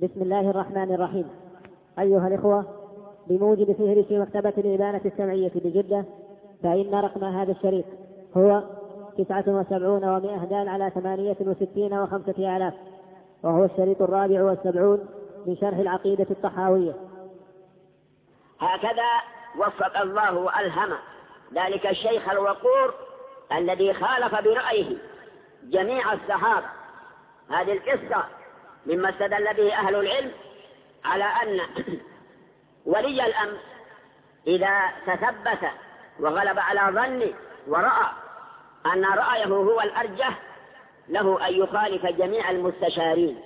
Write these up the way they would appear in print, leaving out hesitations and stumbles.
بسم الله الرحمن الرحيم. أيها الإخوة، بموجب فهرس مكتبة الإبانة السمعية بجدة، فإن رقم هذا الشريط هو 79 و100 دال على 68 و5 آلاف، وهو الشريط 74 من شرح العقيدة الطحاوية. هكذا وفق الله وألهم ذلك الشيخ الوقور الذي خالف برأيه جميع الصحابة. هذه القصة مما استدل به أهل العلم على أن ولي الأمر إذا تثبت وغلب على ظنه ورأى أن رأيه هو الأرجح له أن يخالف جميع المستشارين،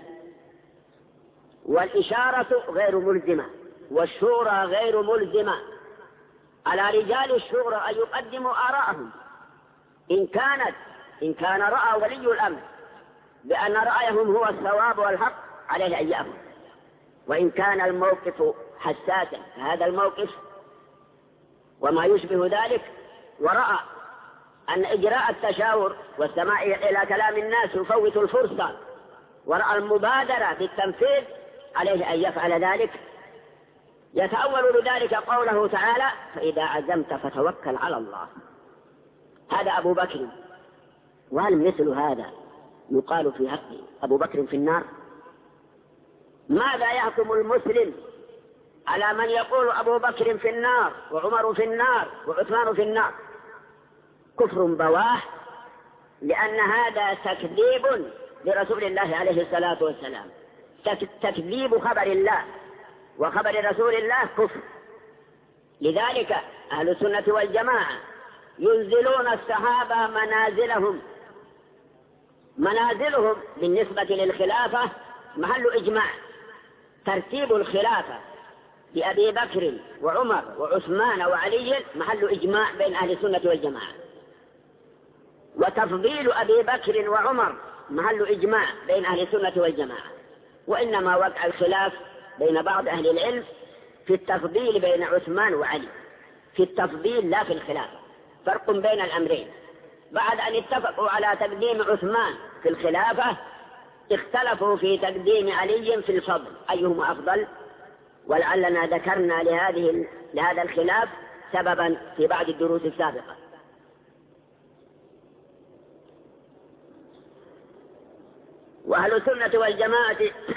والإشارة غير ملزمة والشورى غير ملزمة. على رجال الشورى أن يقدموا آراءهم إن كان رأى ولي الأمر بأن رأيهم هو الصواب والحق عليه أن يأخذ، وإن كان الموقف حساسا هذا الموقف وما يشبه ذلك، ورأى أن إجراء التشاور والسماع إلى كلام الناس يفوت الفرصة، ورأى المبادرة في التنفيذ، عليه أن يفعل ذلك. يتأول لذلك قوله تعالى: فإذا عزمت فتوكل على الله. هذا أبو بكر، وهل مثل هذا يقال في حقه أبو بكر في النار؟ ماذا يحكم المسلم على من يقول أبو بكر في النار وعمر في النار وعثمان في النار؟ كفر بواح، لأن هذا تكذيب لرسول الله عليه الصلاة والسلام، تكذيب خبر الله وخبر رسول الله كفر. لذلك أهل السنة والجماعة ينزلون الصحابة منازلهم بالنسبة للخلافة محل إجماع. ترتيب الخلافة بأبي بكر وعمر وعثمان وعلي محل إجماع بين أهل السنة والجماعة، وتفضيل أبي بكر وعمر محل إجماع بين أهل السنة والجماعة. وإنما وقع الخلاف بين بعض أهل العلم في التفضيل بين عثمان وعلي، في التفضيل لا في الخلافة، فرق بين الأمرين. بعد أن اتفقوا على تقديم عثمان في الخلافة اختلفوا في تقديم علي في الفضل أيهما أفضل، ولعلنا ذكرنا لهذا الخلاف سببا في بعض الدروس السابقة. وأهل السنة والجماعة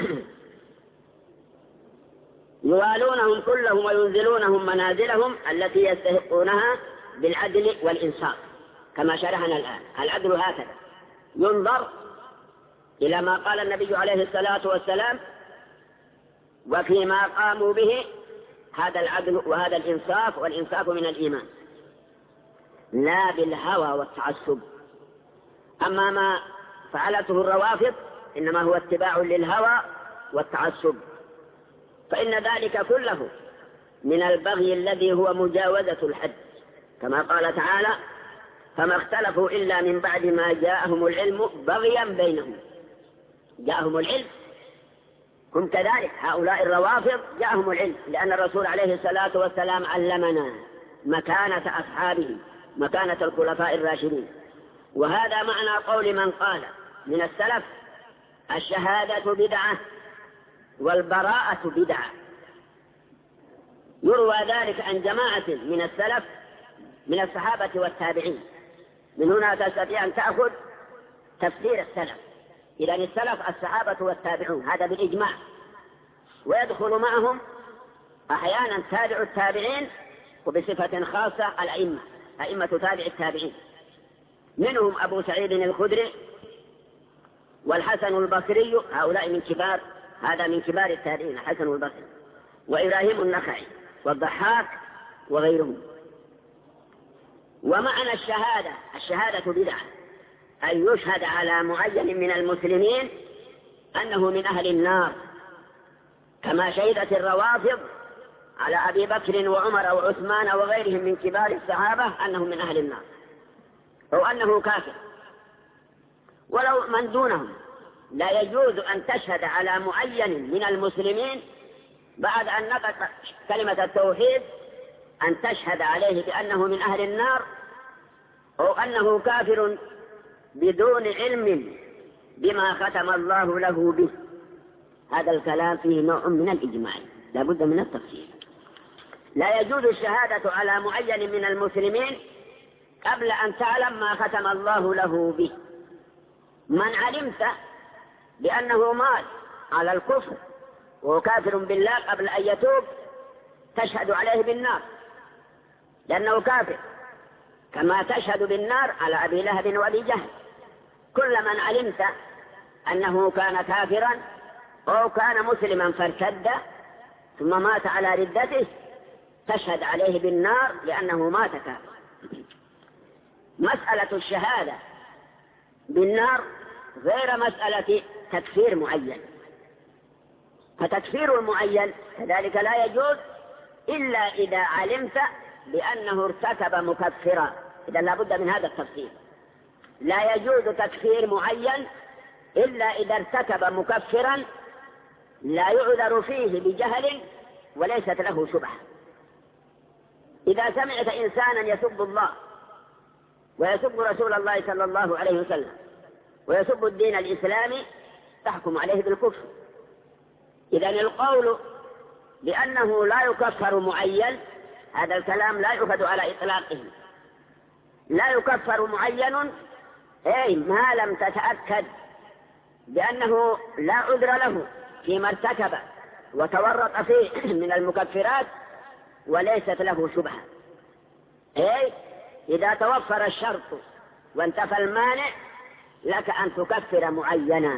يوالونهم كلهم وينزلونهم منازلهم التي يستحقونها بالعدل والإنصاف، كما شرحنا الآن. العدل هكذا ينظر إلى ما قال النبي عليه الصلاة والسلام وفيما قاموا به، هذا العدل وهذا الإنصاف، والإنصاف من الإيمان، لا بالهوى والتعصب. أما ما فعلته الروافض إنما هو اتباع للهوى والتعصب، فإن ذلك كله من البغي الذي هو مجاوزة الحد، كما قال تعالى: فما اختلفوا إلا من بعد ما جاءهم العلم بغيا بينهم. جاءهم العلم، هم كذلك هؤلاء الروافض جاءهم العلم، لأن الرسول عليه الصلاة والسلام علمنا مكانة أصحابه، مكانة الخلفاء الراشدين. وهذا معنى قول من قال من السلف: الشهادة بدعة والبراءة بدعة. يروى ذلك عن جماعة من السلف من الصحابة والتابعين. من هنا تستطيع أن تأخذ تفسير السلف. إذن السلف الصحابة والتابعون، هذا بالإجماع، ويدخل معهم أحيانا تابع التابعين، وبصفة خاصة الأئمة، أئمة تابع التابعين، منهم أبو سعيد الخدري والحسن البصري، هؤلاء من كبار، هذا من كبار التابعين الحسن البصري، وإبراهيم النخعي والضحاك وغيرهم. ومعنى الشهادة بدعة أن يشهد على معين من المسلمين أنه من أهل النار، كما شهدت الروافض على أبي بكر وعمر وعثمان وغيرهم من كبار الصحابة أنهم من أهل النار، أو أنه كافر. ولو من دونهم لا يجوز أن تشهد على معين من المسلمين بعد أن نطق كلمة التوحيد أن تشهد عليه بأنه من أهل النار أو أنه كافر بدون علم بما ختم الله له به. هذا الكلام فيه نوع من الإجمال، لا بد من التفصيل. لا يجوز الشهادة على معين من المسلمين قبل أن تعلم ما ختم الله له به. من علمت بأنه مات على الكفر وهو كافر بالله قبل أن يتوب تشهد عليه بالنار لأنه كافر، كما تشهد بالنار على أبي لهب وأبي جهل. كل من علمت أنه كان كافرا أو كان مسلما فارتد ثم مات على ردته تشهد عليه بالنار لأنه مات كافرا. مسألة الشهادة بالنار غير مسألة تكفير معين، فتكفير المعين كذلك لا يجوز إلا إذا علمت بأنه ارتكب مكفرا. إذا لا بد من هذا التفصيل. لا يجوز تكفير معين إلا إذا ارتكب مكفرا لا يعذر فيه بجهل وليست له شبهة. إذا سمعت إنسانا يسب الله ويسب رسول الله صلى الله عليه وسلم ويسب الدين الإسلامي تحكم عليه بالكفر. إذن القول بأنه لا يكفر معين هذا الكلام لا يؤخذ على إطلاقه. لا يكفر معين أي ما لم تتأكد بأنه لا عذر له فيما ارتكب وتورط فيه من المكفرات وليست له شبهة. أي إذا توفر الشرط وانتفى المانع لك أن تكفر معينا.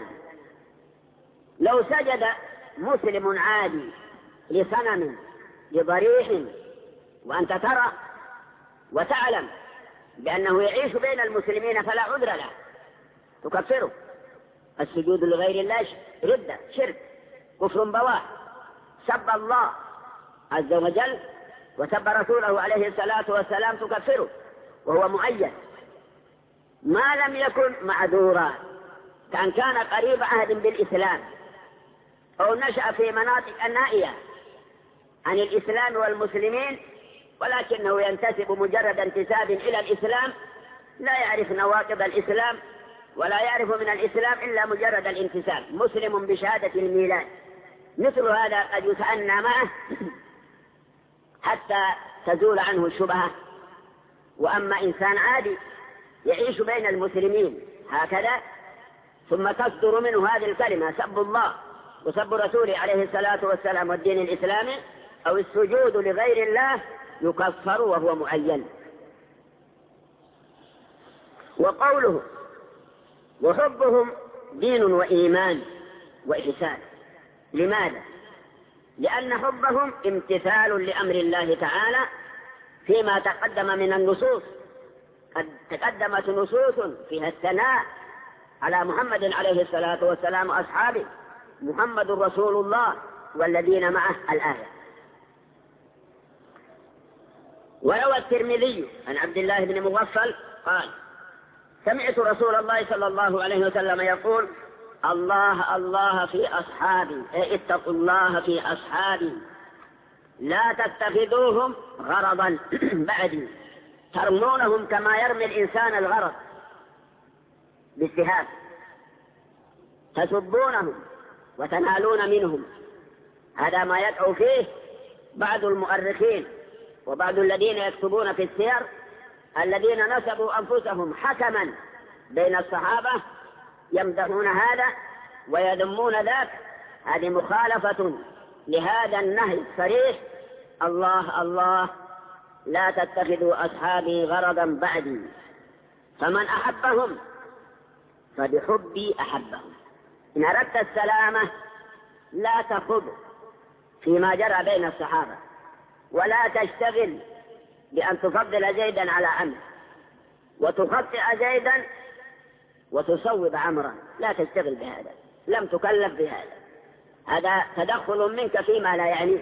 لو سجد مسلم عادي لصنم لضريح وأنت ترى وتعلم بأنه يعيش بين المسلمين فلا عذر له تكفره. السجود لغير الله ردة شرك كفر بواح. سب الله عز وجل وسب رسوله عليه الصلاة والسلام تكفره وهو معين ما لم يكن معذورا، كان قريب عهد بالإسلام أو نشأ في مناطق النائية عن الإسلام والمسلمين ولكنه ينتسب مجرد انتساب إلى الإسلام لا يعرف نواقض الإسلام ولا يعرف من الإسلام إلا مجرد الانتساب، مسلم بشهادة الميلاد. مثل هذا قد يتأنى معه حتى تزول عنه الشبهة. وأما إنسان عادي يعيش بين المسلمين هكذا ثم تصدر منه هذه الكلمة سب الله وسب رسوله عليه الصلاة والسلام والدين الإسلامي أو السجود لغير الله يكفر وهو معين. وقوله وحبهم دين وإيمان وإحسان. لماذا؟ لأن حبهم امتثال لأمر الله تعالى فيما تقدم من النصوص. قد تقدمت نصوص فيها الثناء على محمد عليه الصلاة والسلام وأصحابه محمد رسول الله والذين معه الآية. وروى الترمذي عن عبد الله بن مغفل قال سمعت رسول الله صلى الله عليه وسلم يقول الله الله في أصحابي اتقوا الله في أصحابي لا تتخذوهم غرضا بعدي ترمونهم كما يرمي الإنسان الغرض بالسهام تسبونهم وتنالون منهم. هذا ما يدعو فيه بعض المؤرخين وبعض الذين يكتبون في السير الذين نسبوا أنفسهم حكما بين الصحابة يمدحون هذا ويذمون ذاك. هذه مخالفة لهذا النهي الصريح الله الله لا تتخذوا أصحابي غرضا بعدي. فمن أحبهم فبحبي أحبهم. إن أردت السلامة لا تخض فيما جرى بين الصحابة ولا تشتغل بأن تفضل زيدا على عمرو وتخطئ زيدا وتصوب عمرا. لا تشتغل بهذا، لم تكلف بهذا، هذا تدخل منك فيما لا يعنيك.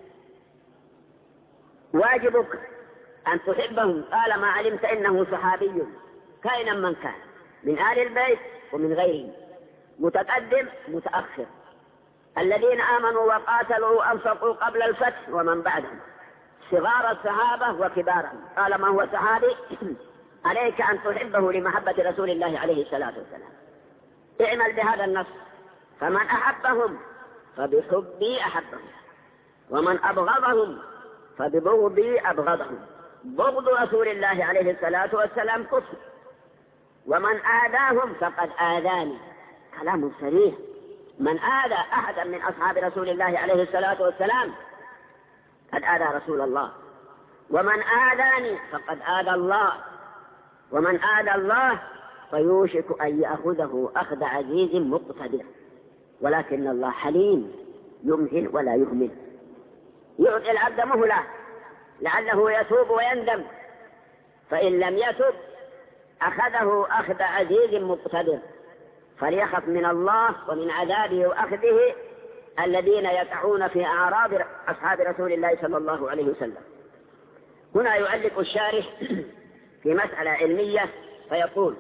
واجبك أن تحبهم طالما علمت إنه صحابي كائنا من كان من آل البيت ومن غيرهم متقدم متأخر الذين آمنوا وقاتلوا أنفقوا قبل الفتح ومن بعدهم صغار الصحابة وكبارهم. طالما هو صحابي عليك أن تحبه لمحبة رسول الله عليه الصلاة والسلام. اعمل بهذا النص. فمن أحبهم فبحبي أحبهم، ومن أبغضهم فببغضي أبغضهم. بغض رسول الله عليه الصلاة والسلام كفر، ومن آذاهم فقد آذاني. كلام صريح، من آذى أحدا من أصحاب رسول الله عليه الصلاة والسلام قد آذى رسول الله، ومن آذاني فقد آذى الله، ومن آذى الله فيوشك أن يأخذه أخذ عزيز مقتدر. ولكن الله حليم يمهل ولا يهمل، يعطي العبد مهلة لعله يتوب ويندم، فإن لم يتب أخذه أخذ عزيز مقتدر. فليخف من الله ومن عذابه وأخذه الذين يقعون في أعراض أصحاب رسول الله صلى الله عليه وسلم. هنا يعلق الشارح في مسألة علمية فيقول: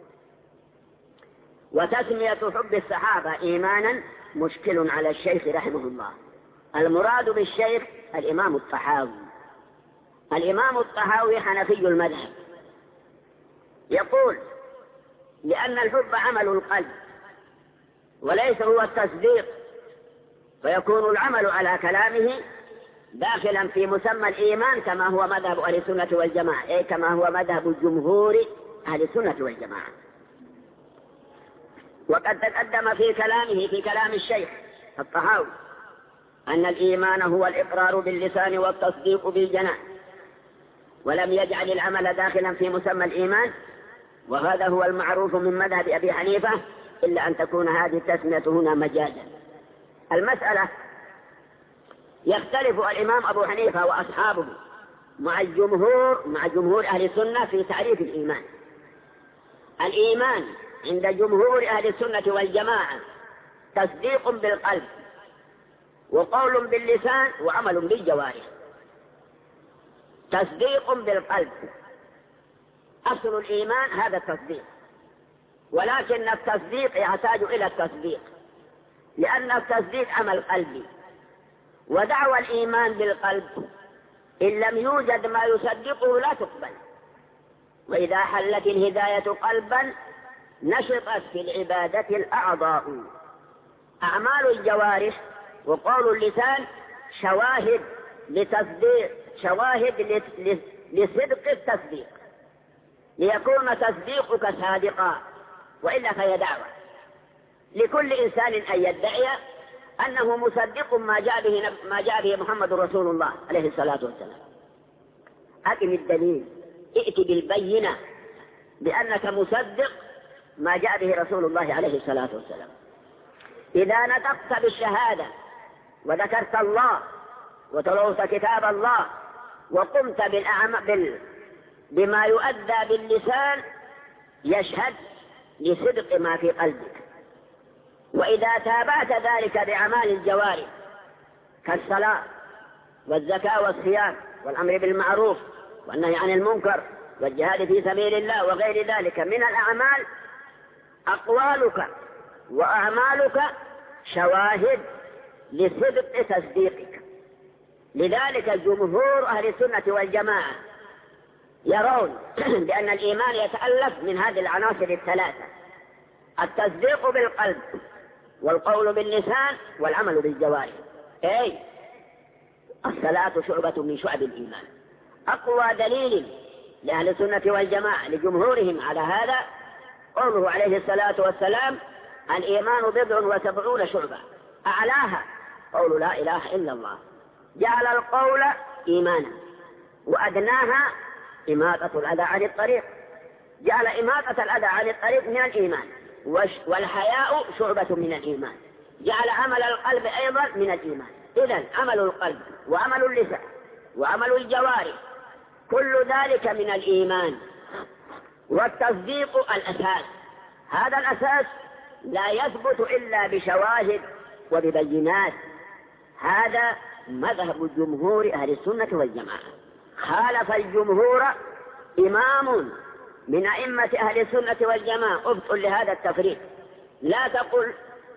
وتسمية حب الصحابة إيمانا مشكل على الشيخ رحمه الله. المراد بالشيخ الإمام الطحاوي. الإمام الطحاوي حنفي المذهب، يقول: لأن الحب عمل القلب وليس هو التصديق، فيكون العمل على كلامه داخلا في مسمى الإيمان كما هو مذهب أهل السنة والجماعة، أي كما هو مذهب جمهور أهل السنة والجماعة. وقد تقدم في كلامه في كلام الشيخ الطحاوي أن الإيمان هو الإقرار باللسان والتصديق بالجنان، ولم يجعل العمل داخلا في مسمى الإيمان، وهذا هو المعروف من مذهب أبي حنيفة، إلا أن تكون هذه التسمية هنا مجازا. المسألة يختلف الإمام أبو حنيفة وأصحابه مع جمهور أهل السنة في تعريف الإيمان. الإيمان عند جمهور أهل السنة والجماعة تصديق بالقلب وقول باللسان وعمل بالجوارح. تصديق بالقلب أصل الإيمان هذا التصديق، ولكن التصديق يحتاج إلى التصديق، لأن التصديق عمل قلبي، ودعوى الإيمان بالقلب إن لم يوجد ما يصدقه لا تقبل. وإذا حلت الهداية قلبا نشطت في العبادة الأعضاء. أعمال الجوارح وقول اللسان شواهد لتصديق، شواهد لصدق التصديق، ليكون تصديقك صادقا، وإلا فهي دعوة لكل إنسان أن يدعي أنه مصدق ما جاء به محمد رسول الله عليه الصلاة والسلام. أقم الدليل، ائت بالبينة بأنك مصدق ما جاء به رسول الله عليه الصلاة والسلام. إذا نطقت بالشهادة وذكرت الله وتلوت كتاب الله وقمت بما يؤدى باللسان يشهد لصدق ما في قلبك. وإذا تابعت ذلك بأعمال الجوارح كالصلاة والزكاة والصيام والأمر بالمعروف والنهي عن المنكر والجهاد في سبيل الله وغير ذلك من الأعمال، أقوالك وأعمالك شواهد لصدق تصديقك. لذلك جمهور أهل السنة والجماعة يرون بأن الإيمان يتألف من هذه العناصر الثلاثة: التصديق بالقلب والقول باللسان والعمل بالجوارح. أي الصلاة شعبة من شعب الإيمان. أقوى دليل لأهل السنة والجماعة لجمهورهم على هذا قوله عليه الصلاة والسلام: الإيمان 70 شعبة، أعلاها قول لا إله إلا الله، جعل القول إيمانا، وأدناها إماطة الأذى عن الطريق، جعل إماطة الأذى عن الطريق من الإيمان، والحياء شعبة من الإيمان، جعل عمل القلب أيضا من الإيمان. إذن عمل القلب وعمل اللسان وعمل الجوارح كل ذلك من الإيمان. والتصديق الأساس، هذا الأساس لا يثبت إلا بشواهد وببينات. هذا مذهب جمهور أهل السنة والجماعة. خالف الجمهور إمام من أئمة أهل السنة والجماعة، ابطل لهذا التفريق. لا تقل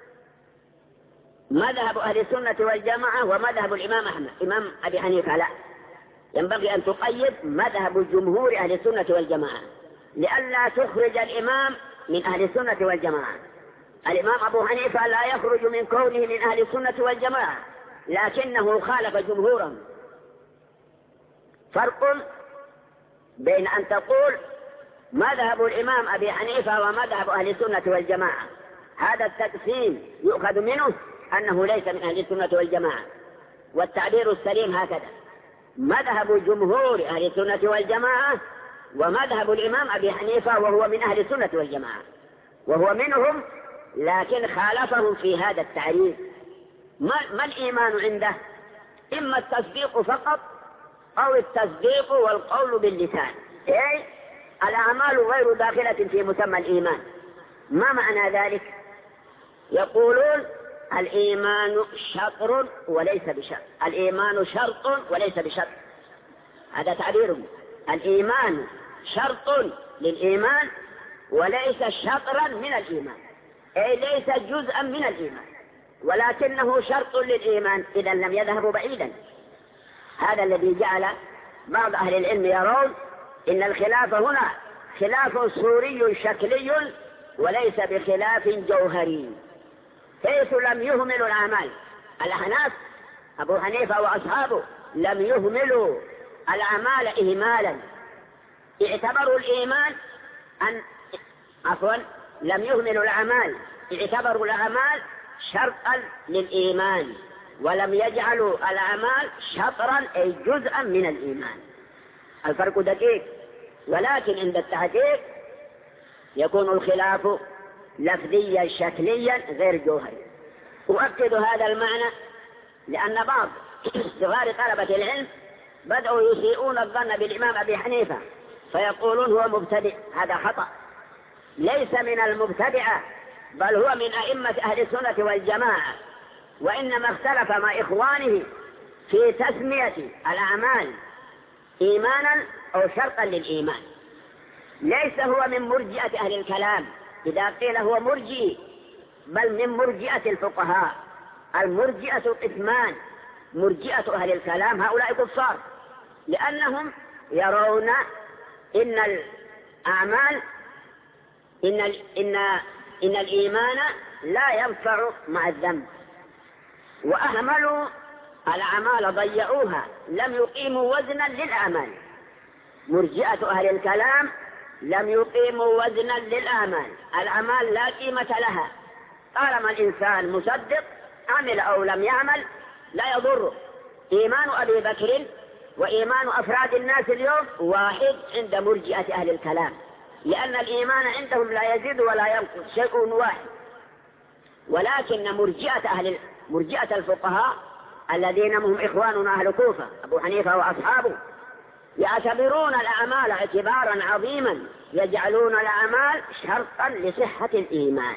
مذهب أهل السنة والجماعة ومذهب الإمام أحمد إمام أبي حنيفة، لا، ينبغي أن تقيد مذهب جمهور أهل السنة والجماعة لئلا تخرج الإمام من أهل السنة والجماعة. الإمام أبو حنيفة لا يخرج من كونه من أهل السنة والجماعة، لكنه خالف جمهورهم. فرق بين أن تقول مذهب الإمام أبي حنيفة ومذهب أهل السنة والجماعة، هذا التقسيم يؤخذ منه أنه ليس من أهل السنة والجماعة، والتعبير السليم هكذا: مذهب جمهور أهل السنة والجماعة ومذهب الإمام أبي حنيفة وهو من أهل السنة والجماعة، وهو منهم لكن خالفهم في هذا التعريف. ما الإيمان عنده؟ إما التصديق فقط أو التصديق والقول باللسان، أي الأعمال غير داخلة في مسمى الإيمان. ما معنى ذلك؟ يقولون الإيمان شطر وليس بشرط، الإيمان شرط وليس بشرط، هذا تعبيرهم. الإيمان شرط للإيمان وليس شطرا من الإيمان، أي ليس جزءا من الإيمان، ولكنه شرط للإيمان، إذا لم يذهبوا بعيدا. هذا الذي جعل بعض أهل العلم يرون إن الخلاف هنا خلاف صوري شكلي وليس بخلاف جوهري، حيث لم يهملوا الأعمال. الأحناف أبو حنيفة وأصحابه لم يهملوا الأعمال إهمالا، اعتبروا الإيمان لم يهملوا الأعمال، اعتبروا الأعمال شرطا للإيمان، ولم يجعلوا الأعمال شطرا أي جزءا من الإيمان. الفرق دقيق، ولكن عند التحقيق يكون الخلاف لفظيا شكليا غير جوهري. أؤكد هذا المعنى لأن بعض صغار طلبة العلم بدأوا يسيئون الظن بالإمام أبي حنيفة فيقولون هو مبتدئ. هذا خطأ، ليس من المبتدعة، بل هو من أئمة أهل السنة والجماعة، وإنما اختلف مع إخوانه في تسمية الأعمال إيمانا أو شرطا للإيمان. ليس هو من مرجئة أهل الكلام إذا قيل هو مرجئ، بل من مرجئة الفقهاء. المرجئة قسمان: مرجئة أهل الكلام هؤلاء كفار، لأنهم يرون إن الأعمال إن الإيمان لا ينفع مع الذنب، وأهملوا الأعمال ضيعوها، لم يقيموا وزنا للأعمال. مرجئة أهل الكلام لم يقيموا وزنا للأعمال، الأعمال لا قيمة لها، طالما الإنسان مصدق عمل أو لم يعمل لا يضر. إيمان أبي بكر وإيمان أفراد الناس اليوم واحد عند مرجئة أهل الكلام، لأن الإيمان عندهم لا يزيد ولا ينقص، شيء واحد. ولكن مرجئة الفقهاء الذين هم إخواننا أهل كوفة أبو حنيفة وأصحابه يعتبرون الأعمال اعتبارا عظيما، يجعلون الأعمال شرطا لصحة الإيمان.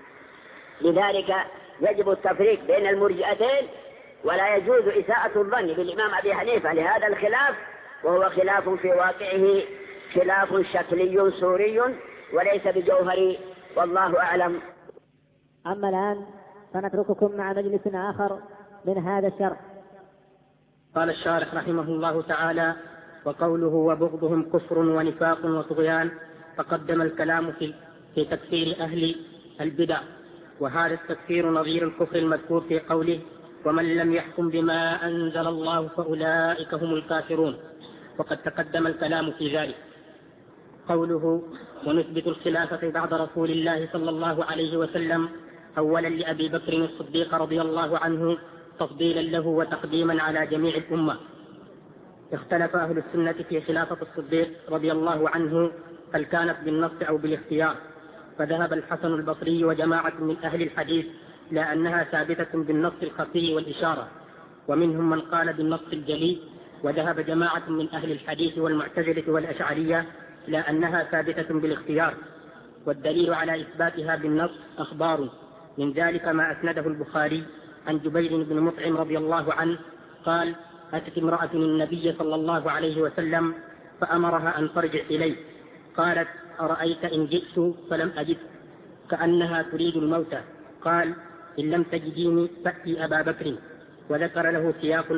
لذلك يجب التفريق بين المرجئتين، ولا يجوز إساءة الظن بالإمام أبي حنيفة لهذا الخلاف، وهو خلاف في واقعه خلاف شكلي صوري وليس بجوهري، والله أعلم. أما الآن فنترككم مع مجلس آخر من هذا الشرح. قال الشارح رحمه الله تعالى: وقوله وبغضهم كفر ونفاق وطغيان، فقدم الكلام في تكفير أهل البدع، وهذا التكفير نظير الكفر المذكور في قوله: ومن لم يحكم بما أنزل الله فأولئك هم الكافرون، وقد تقدم الكلام في ذلك. قوله: ونثبت الخلافة بعد رسول الله صلى الله عليه وسلم أولا لأبي بكر الصديق رضي الله عنه تفضيلا له وتقديما على جميع الأمة. اختلف أهل السنة في خلافة الصديق رضي الله عنه هل كانت بالنص أو بالاختيار، فذهب الحسن البصري وجماعة من أهل الحديث لأنها ثابتة بالنص الخفي والإشارة، ومنهم من قال بالنص الجلي، وذهب جماعة من أهل الحديث والمعتزلة والأشعرية لأنها ثابتة بالاختيار. والدليل على إثباتها بالنص أخبار، من ذلك ما أسنده البخاري عن جبير بن مطعم رضي الله عنه قال: أتت امرأة النبي صلى الله عليه وسلم فأمرها أن ترجع إليه، قالت: أرأيت إن جئت فلم أجد، كأنها تريد الموت، قال: إن لم تجديني فأتي أبا بكر. وذكر له سياقا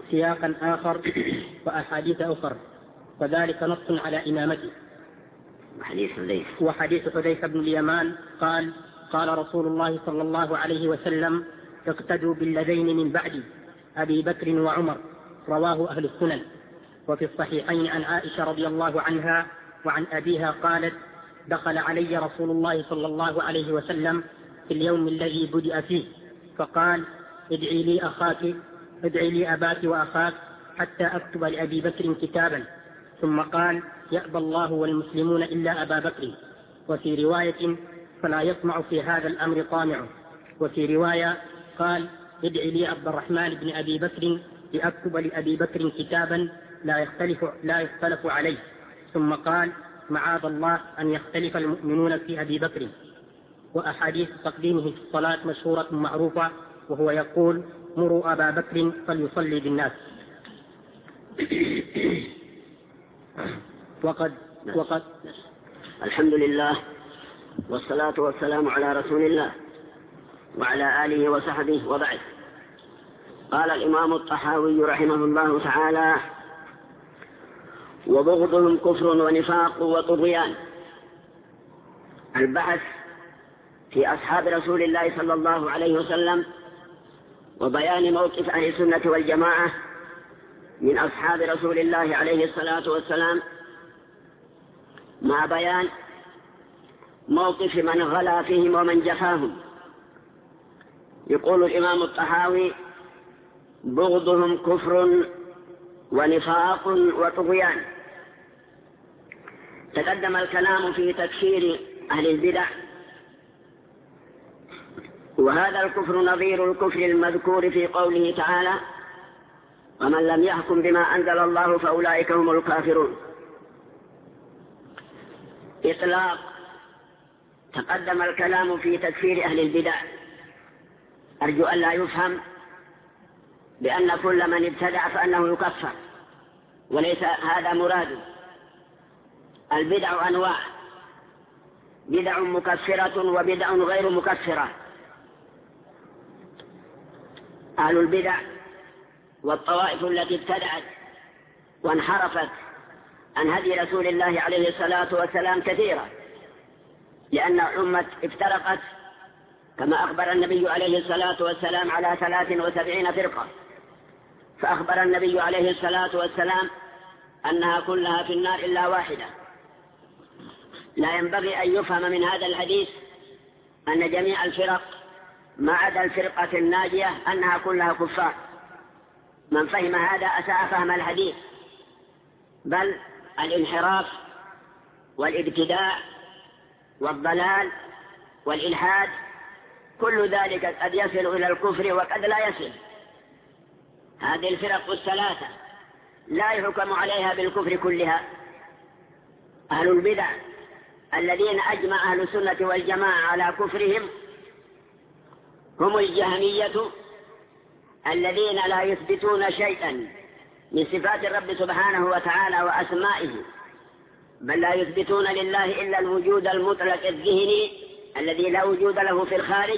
آخر وأحاديث أخرى، وذلك نص على إمامته. وحديث حذيفة بن اليمان قال: قال رسول الله صلى الله عليه وسلم: اقتدوا بالذين من بعدي أبي بكر وعمر، رواه أهل السنن. وفي الصحيحين عن عائشة رضي الله عنها وعن أبيها قالت: دخل علي رسول الله صلى الله عليه وسلم في اليوم الذي بدأ فيه فقال: ادعي لي أباك وأخاك حتى أكتب لأبي بكر كتابا، ثم قال: يأبى الله والمسلمون إلا أبا بكر. وفي رواية: فلا يطمع في هذا الأمر طامع. وفي رواية قال: ادعي لي عبد الرحمن بن أبي بكر لأكتب لأبي بكر كتابا لا يختلف عليه، ثم قال: معاذ الله أن يختلف المؤمنون في أبي بكر. وأحاديث تقديمه في الصلاة مشهورة معروفة، وهو يقول: مروا أبا بكر فليصلي بالناس. وقد الحمد لله والصلاة والسلام على رسول الله وعلى آله وصحبه وبعد. قال الإمام الطحاوي رحمه الله تعالى: وبغضهم كفر ونفاق وطغيان. البحث في أصحاب رسول الله صلى الله عليه وسلم وبيان موقف أهل السنة والجماعة من أصحاب رسول الله عليه الصلاة والسلام، مع بيان موقف من غلا فيهم ومن جفاهم. يقول الإمام الطحاوي: بغضهم كفر ونفاق وطغيان. تقدم الكلام في تكفير أهل البدع، وهذا الكفر نظير الكفر المذكور في قوله تعالى: ومن لم يحكم بما أنزل الله فأولئك هم الكافرون. إطلاق. تقدم الكلام في تكفير أهل البدع، أرجو أن لا يفهم بأن كل من ابتدع فأنه يكفر، وليس هذا مراد. البدع أنواع: بدع مكفرة وبدع غير مكفرة. أهل البدع والطوائف التي ابتدعت وانحرفت عن هدي رسول الله عليه الصلاة والسلام كثيرة، لأن الأمة افترقت كما أخبر النبي عليه الصلاة والسلام على 73 فرقة، فأخبر النبي عليه الصلاة والسلام أنها كلها في النار إلا واحدة. لا ينبغي أن يفهم من هذا الحديث أن جميع الفرق ما عدا الفرقة الناجية أنها كلها كفار. من فهم هذا أساء فهم الحديث، بل الانحراف والابتداع والضلال والإلحاد كل ذلك قد يصل إلى الكفر وقد لا يصل. هذه الفرق الثلاثة لا يحكم عليها بالكفر كلها. أهل البدع الذين أجمع أهل السنة والجماعة على كفرهم هم الجهمية، الذين لا يثبتون شيئا من صفات الرب سبحانه وتعالى وأسمائه، بل لا يثبتون لله إلا الوجود المطلق الذهني الذي لا وجود له في الخارج.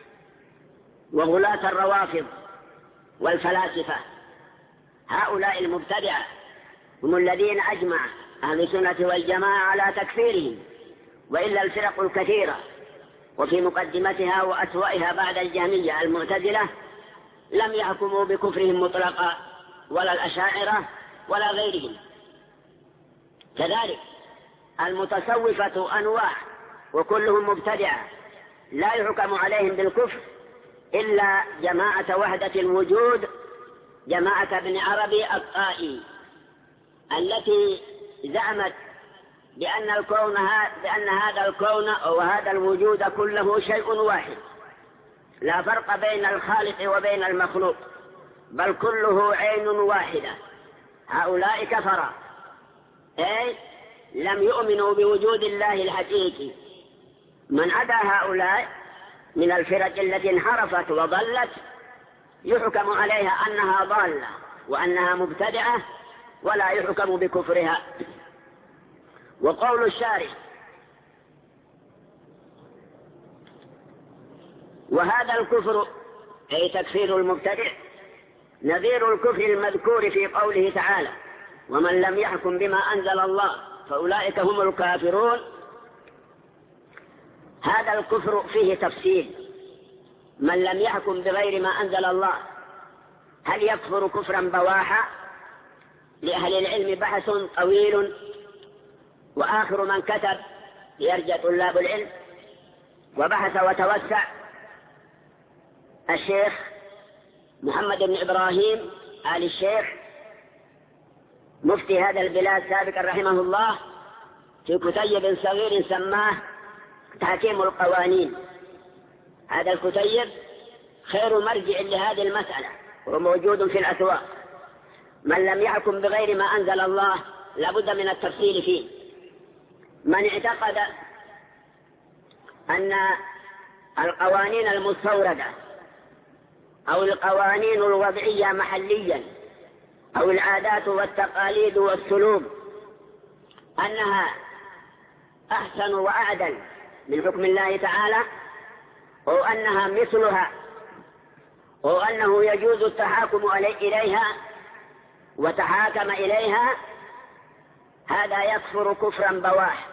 وغلاة الروافض والفلاسفة، هؤلاء المبتدعة هم الذين أجمع أهل السنة والجماعة على تكفيرهم، وإلا الفرق الكثيرة وفي مقدمتها وأسوأها بعد الجهمية المعتزلة لم يحكموا بكفرهم مطلقا، ولا الأشاعرة ولا غيرهم. كذلك المتصوفة أنواع وكلهم مبتدعة، لا يحكم عليهم بالكفر إلا جماعة وحدة الوجود، جماعة ابن عربي الطائي، التي زعمت بأن هذا الكون وهذا الوجود كله شيء واحد، لا فرق بين الخالق وبين المخلوق، بل كله عين واحدة. هؤلاء كفروا، أي لم يؤمنوا بوجود الله الحقيقي. من عدا هؤلاء من الفرق التي انحرفت وضلت يحكم عليها أنها ضالة وأنها مبتدعة، ولا يحكم بكفرها. وقول الشارع: وهذا الكفر أي تكفير المبتدع نذير الكفر المذكور في قوله تعالى: ومن لم يحكم بما أنزل الله فأولئك هم الكافرون. هذا الكفر فيه تفصيل. من لم يحكم بغير ما أنزل الله هل يكفر كفرا بواحا؟ لأهل العلم بحث طويل، وآخر من كتب ليرجع طلاب العلم وبحث وتوسع الشيخ محمد بن إبراهيم آل الشيخ مفتي هذا البلاد سابقا رحمه الله في كتيب صغير سماه تحكيم القوانين. هذا الكتيب خير مرجع لهذه المسألة وموجود في الأسواق. من لم يحكم بغير ما أنزل الله لابد من التفصيل فيه. من اعتقد أن القوانين المستوردة أو القوانين الوضعية محليا أو العادات والتقاليد والسلوك أنها أحسن وأعدل من حكم الله تعالى، أو أنها مثلها، أو أنه يجوز التحاكم إليها وتحاكم إليها، هذا يكفر كفرا بواح.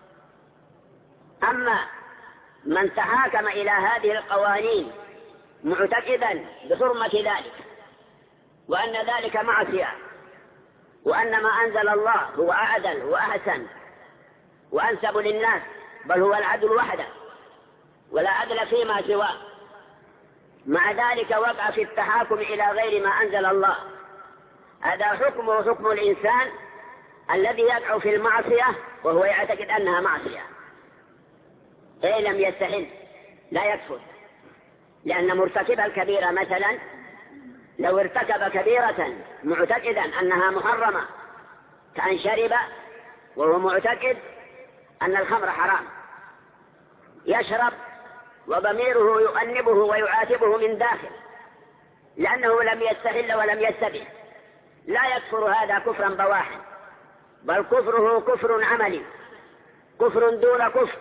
أما من تحاكم إلى هذه القوانين معتقدا بحرمة ذلك وأن ذلك معصية وأن ما أنزل الله هو أعدل وأحسن وأنسب للناس، بل هو العدل وحده ولا عدل فيما سواه، مع ذلك وقع في التحاكم إلى غير ما أنزل الله، هذا حكمه حكم الإنسان الذي يقع في المعصية وهو يعتقد أنها معصية. إيه لم يستحل لا يكفر، لأن مرتكب الكبيرة مثلا لو ارتكب كبيرة معتقدا أنها محرمة كأن شرب وهو معتقد أن الخمر حرام، يشرب وضميره يؤنبه ويعاتبه من داخل لأنه لم يستحل ولم يستبح، لا يكفر هذا كفرا بواحا، بل كفره كفر عملي، كفر دون كفر.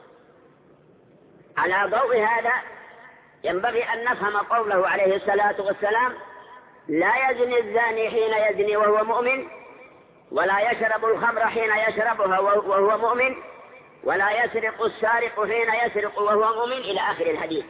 على ضوء هذا ينبغي أن نفهم قوله عليه الصلاة والسلام: لا يزني الزاني حين يزني وهو مؤمن، ولا يشرب الخمر حين يشربها وهو مؤمن، ولا يسرق السارق حين يسرق وهو مؤمن، إلى آخر الحديث.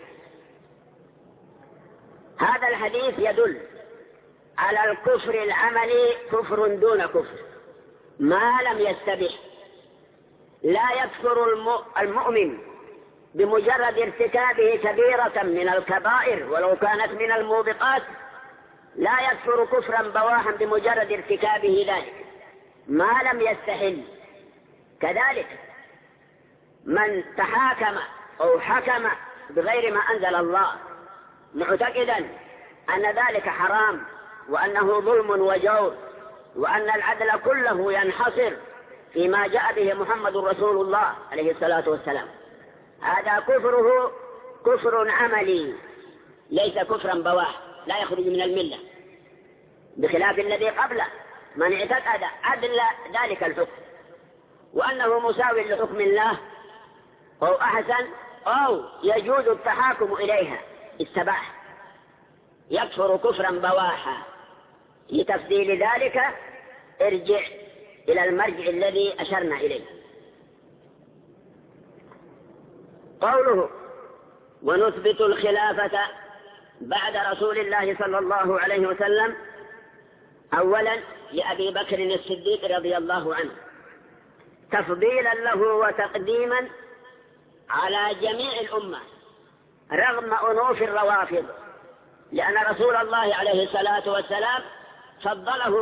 هذا الحديث يدل على الكفر العملي كفر دون كفر ما لم يستبح. لا يكفر المؤمن بمجرد ارتكابه كبيرة من الكبائر ولو كانت من الموبقات، لا يكفر كفرا بواحا بمجرد ارتكابه ذلك ما لم يستحل. كذلك من تحاكم أو حكم بغير ما أنزل الله معتقدا أن ذلك حرام وأنه ظلم وجور وأن العدل كله ينحصر فيما جاء به محمد رسول الله عليه الصلاة والسلام، هذا كفره كفر عملي ليس كفرا بواح، لا يخرج من الملة، بخلاف الذي قبله من اعتقد عدل ذلك الحكم وأنه مساوي لحكم الله أو أحسن أو يجوز التحاكم إليها استباح، يكفر كفرا بواحا. لتفصيل ذلك ارجع إلى المرجع الذي أشرنا إليه. قوله: ونثبت الخلافة بعد رسول الله صلى الله عليه وسلم، أولا لأبي بكر الصديق رضي الله عنه تفضيلا له وتقديما على جميع الأمة رغم أنوف الروافض، لأن رسول الله عليه الصلاة والسلام فضله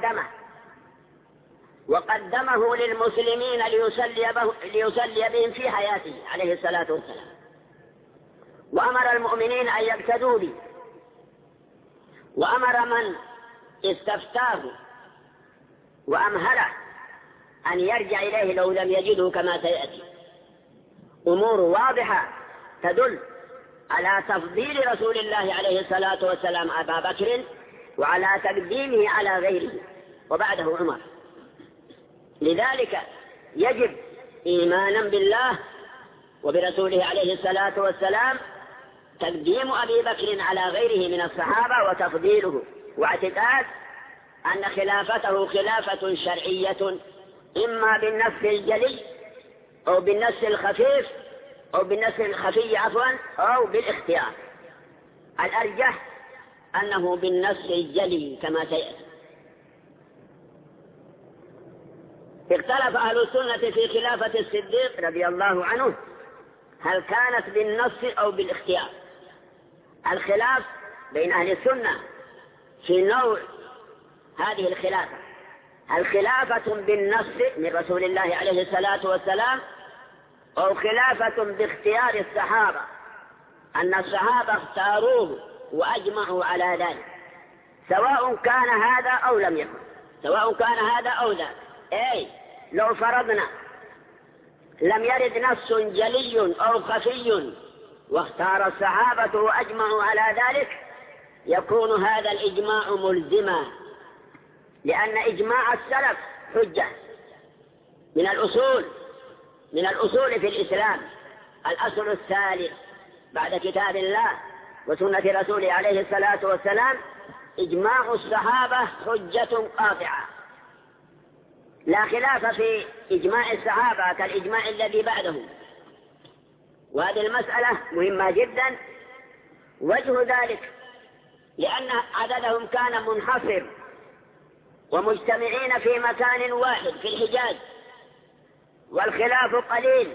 وقدمه للمسلمين ليصلي بهم في حياته عليه الصلاة والسلام، وأمر المؤمنين أن يقتدوا به، وأمر من استفتاه وأمهله أن يرجع إليه لو لم يجده كما سيأتي. أمور واضحة تدل على تفضيل رسول الله عليه الصلاة والسلام أبا بكر وعلى تقديمه على غيره وبعده عمر. لذلك يجب إيمانا بالله وبرسوله عليه الصلاة والسلام تقديم أبي بكر على غيره من الصحابة وتفضيله، واعتقاد أن خلافته خلافة شرعية إما بالنفس الجلي أو بالنفس الخفيف أو بالنفس الخفي أو بالاختيار. الأرجح أنه بالنفس الجلي كما سيأتي. اختلف أهل السنة في خلافة الصديق رضي الله عنه هل كانت بالنص أو بالاختيار. الخلاف بين أهل السنة في نوع هذه الخلافة، هل خلافة بالنص من رسول الله عليه الصلاة والسلام أو خلافة باختيار الصحابة، أن الصحابة اختاروه وأجمعوا على ذلك، سواء كان هذا أو لم يكن، سواء كان هذا أو ذاك. أي لو فرضنا لم يرد نص جلي أو خفي واختار الصحابة وأجمعوا على ذلك، يكون هذا الإجماع ملزما، لأن إجماع السلف حجة من الأصول في الإسلام. الأصل الثالث بعد كتاب الله وسنة رسوله عليه الصلاة والسلام إجماع الصحابة حجة قاطعة، لا خلاف في إجماع الصحابة كالإجماع الذي بعدهم. وهذه المسألة مهمة جدا. وجه ذلك لأن عددهم كان منحصر ومجتمعين في مكان واحد في الحجاز، والخلاف قليل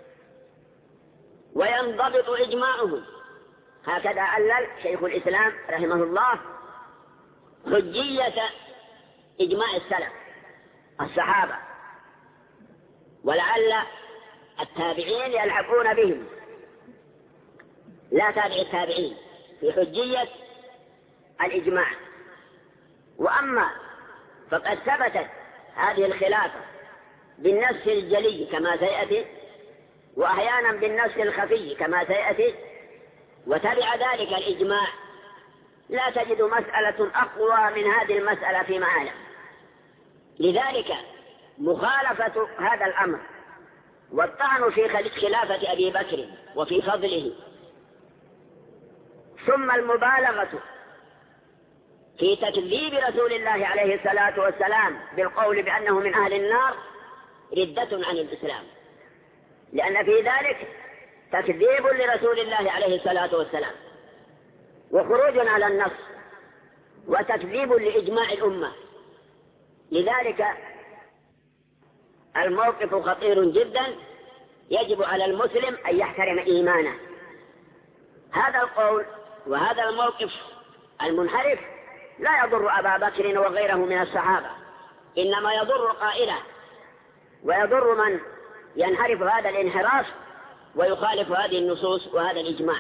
وينضبط إجماعهم. هكذا علل شيخ الإسلام رحمه الله حجية إجماع السلف الصحابة، ولعل التابعين يلحقون بهم، لا تابع التابعين، في حجية الإجماع. وأما فقد ثبتت هذه الخلافة بالنص الجلي كما سيأتي، وأحيانا بالنص الخفي كما سيأتي، وتبع ذلك الإجماع، لا تجد مسألة أقوى من هذه المسألة في معايا. لذلك مخالفة هذا الأمر والطعن في خلافة أبي بكر وفي فضله، ثم المبالغة في تكذيب رسول الله عليه الصلاة والسلام بالقول بأنه من أهل النار ردة عن الإسلام، لأن في ذلك تكذيب لرسول الله عليه الصلاة والسلام وخروج على النص وتكذيب لإجماع الأمة. لذلك الموقف خطير جدا، يجب على المسلم أن يحترم إيمانه. هذا القول وهذا الموقف المنحرف لا يضر أبا بكر وغيره من الصحابة، إنما يضر قائله ويضر من ينحرف هذا الانحراف ويخالف هذه النصوص وهذا الإجماع.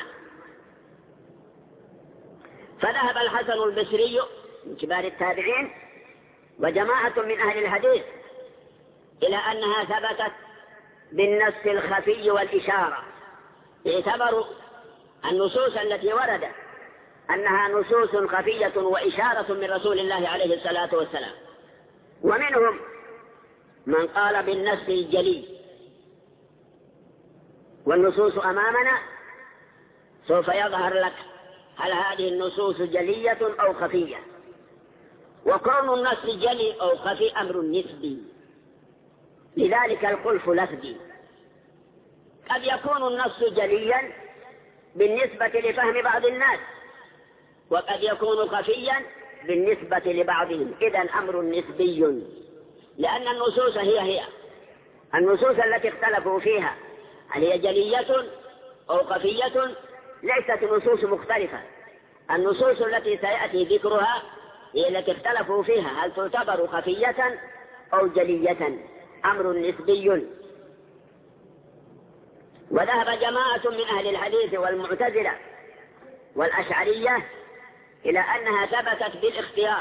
فذهب الحسن البصري من كبار التابعين وجماعة من أهل الحديث إلى أنها ثبتت بالنص الخفي والإشارة، اعتبروا النصوص التي وردت أنها نصوص خفية وإشارة من رسول الله عليه الصلاة والسلام. ومنهم من قال بالنص الجلي، والنصوص أمامنا سوف يظهر لك هل هذه النصوص جلية أو خفية. وكون النص جلي أو خفي أمر نسبي، لذلك الخلف لفظي. قد يكون النص جليا بالنسبة لفهم بعض الناس، وقد يكون خفيا بالنسبة لبعضهم، إذن أمر نسبي، لأن النصوص هي النصوص التي اختلفوا فيها هل هي جلية أو خفية، ليست نصوص مختلفة. النصوص التي سيأتي ذكرها هي التي اختلفوا فيها هل تعتبر خفية أو جلية، أمر نسبي. وذهب جماعة من أهل الحديث والمعتزلة والأشعرية إلى أنها ثبتت بالاختيار.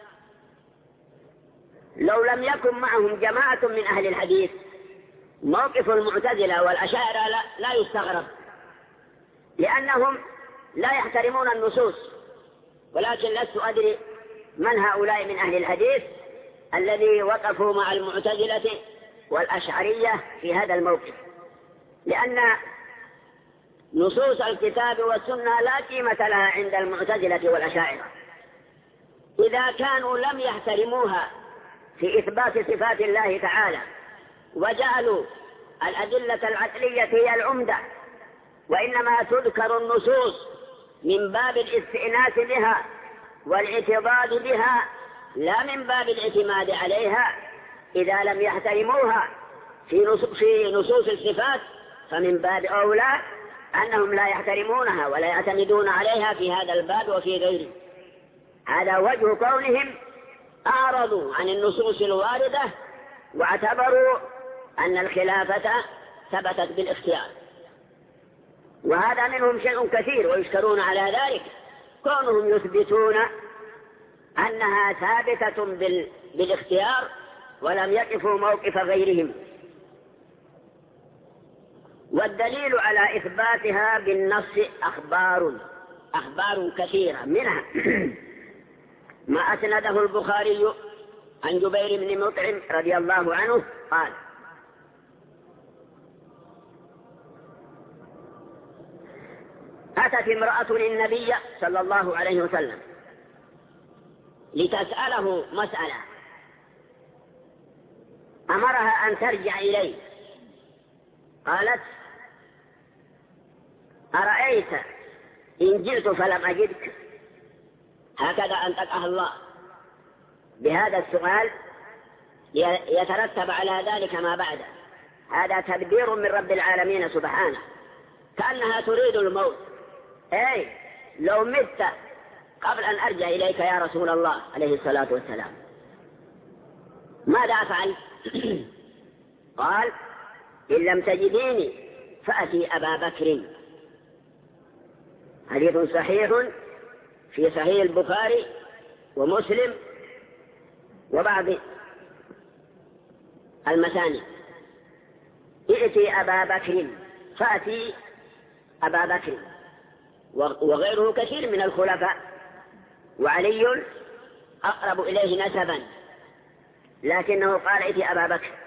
لو لم يكن معهم جماعة من أهل الحديث، موقف المعتزلة والأشاعرة لا يستغرب، لأنهم لا يحترمون النصوص. ولكن لست أدري من هؤلاء من أهل الحديث الذي وقفوا مع المعتزلة والأشعرية في هذا الموقف، لأن نصوص الكتاب والسنة لا قيمة لها عند المعتزلة والأشاعرة. إذا كانوا لم يحترموها في إثبات صفات الله تعالى، وجعلوا الأدلة العقلية هي العمدة، وإنما تذكر النصوص من باب الاستئناس بها والاعتضاد بها، لا من باب الاعتماد عليها. إذا لم يحترموها في نصوص الصفات فمن باب أولى أنهم لا يحترمونها ولا يعتمدون عليها في هذا الباب وفي غيره. هذا وجه كونهم أعرضوا عن النصوص الواردة واعتبروا أن الخلافة ثبتت بالاختيار. وهذا منهم شيء كثير ويشكرون على ذلك، كونهم يثبتون أنها ثابتة بالاختيار ولم يقفوا موقف غيرهم. والدليل على إثباتها بالنص أخبار كثيرة، منها ما أسنده البخاري عن جبير بن مطعم رضي الله عنه قال: أتت امرأة للنبي صلى الله عليه وسلم لتسأله مسألة، أمرها أن ترجع إليه. قالت: أرأيت إن جئت فلم أجدك؟ هكذا أنطقها الله بهذا السؤال يترتب على ذلك ما بعده. هذا تدبير من رب العالمين سبحانه، كأنها تريد الموت. أي لو مت قبل أن أرجع إليك يا رسول الله عليه الصلاة والسلام ماذا أفعل؟ قال: إن لم تجديني فأتي أبا بكر. حديث صحيح في صحيح البخاري ومسلم وبعض المساني. ائتي أبا بكر، فأتي أبا بكر، وغيره كثير من الخلفاء، وعلي أقرب إليه نسبا، لكنه قال ائتي أبا بكر.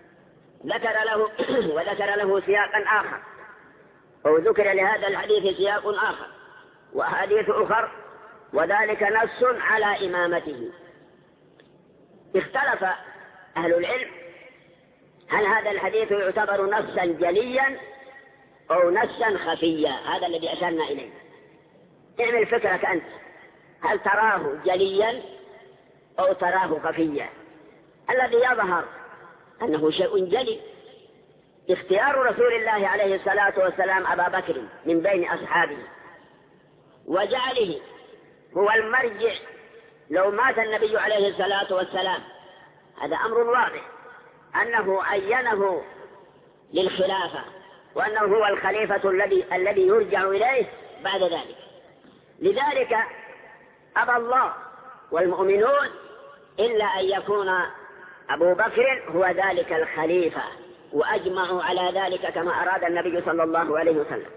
وذكر له سياقا آخر، أو ذكر لهذا الحديث سياق آخر وأحاديث أخر، وذلك نص على إمامته. اختلف أهل العلم هل هذا الحديث يعتبر نصا جليا أو نصا خفيا. هذا الذي أشرنا إليه. اعمل فكرك أنت، هل تراه جليا أو تراه خفيا؟ الذي يظهر أنه شيء جلي، اختيار رسول الله عليه الصلاة والسلام أبا بكر من بين أصحابه وجعله هو المرجع لو مات النبي عليه الصلاة والسلام، هذا أمر واضح أنه عينه للخلافة، وأنه هو الخليفة الذي يرجع إليه بعد ذلك. لذلك أبى الله والمؤمنون إلا أن يكون أبو بكر هو ذلك الخليفة، وأجمعوا على ذلك كما أراد النبي صلى الله عليه وسلم.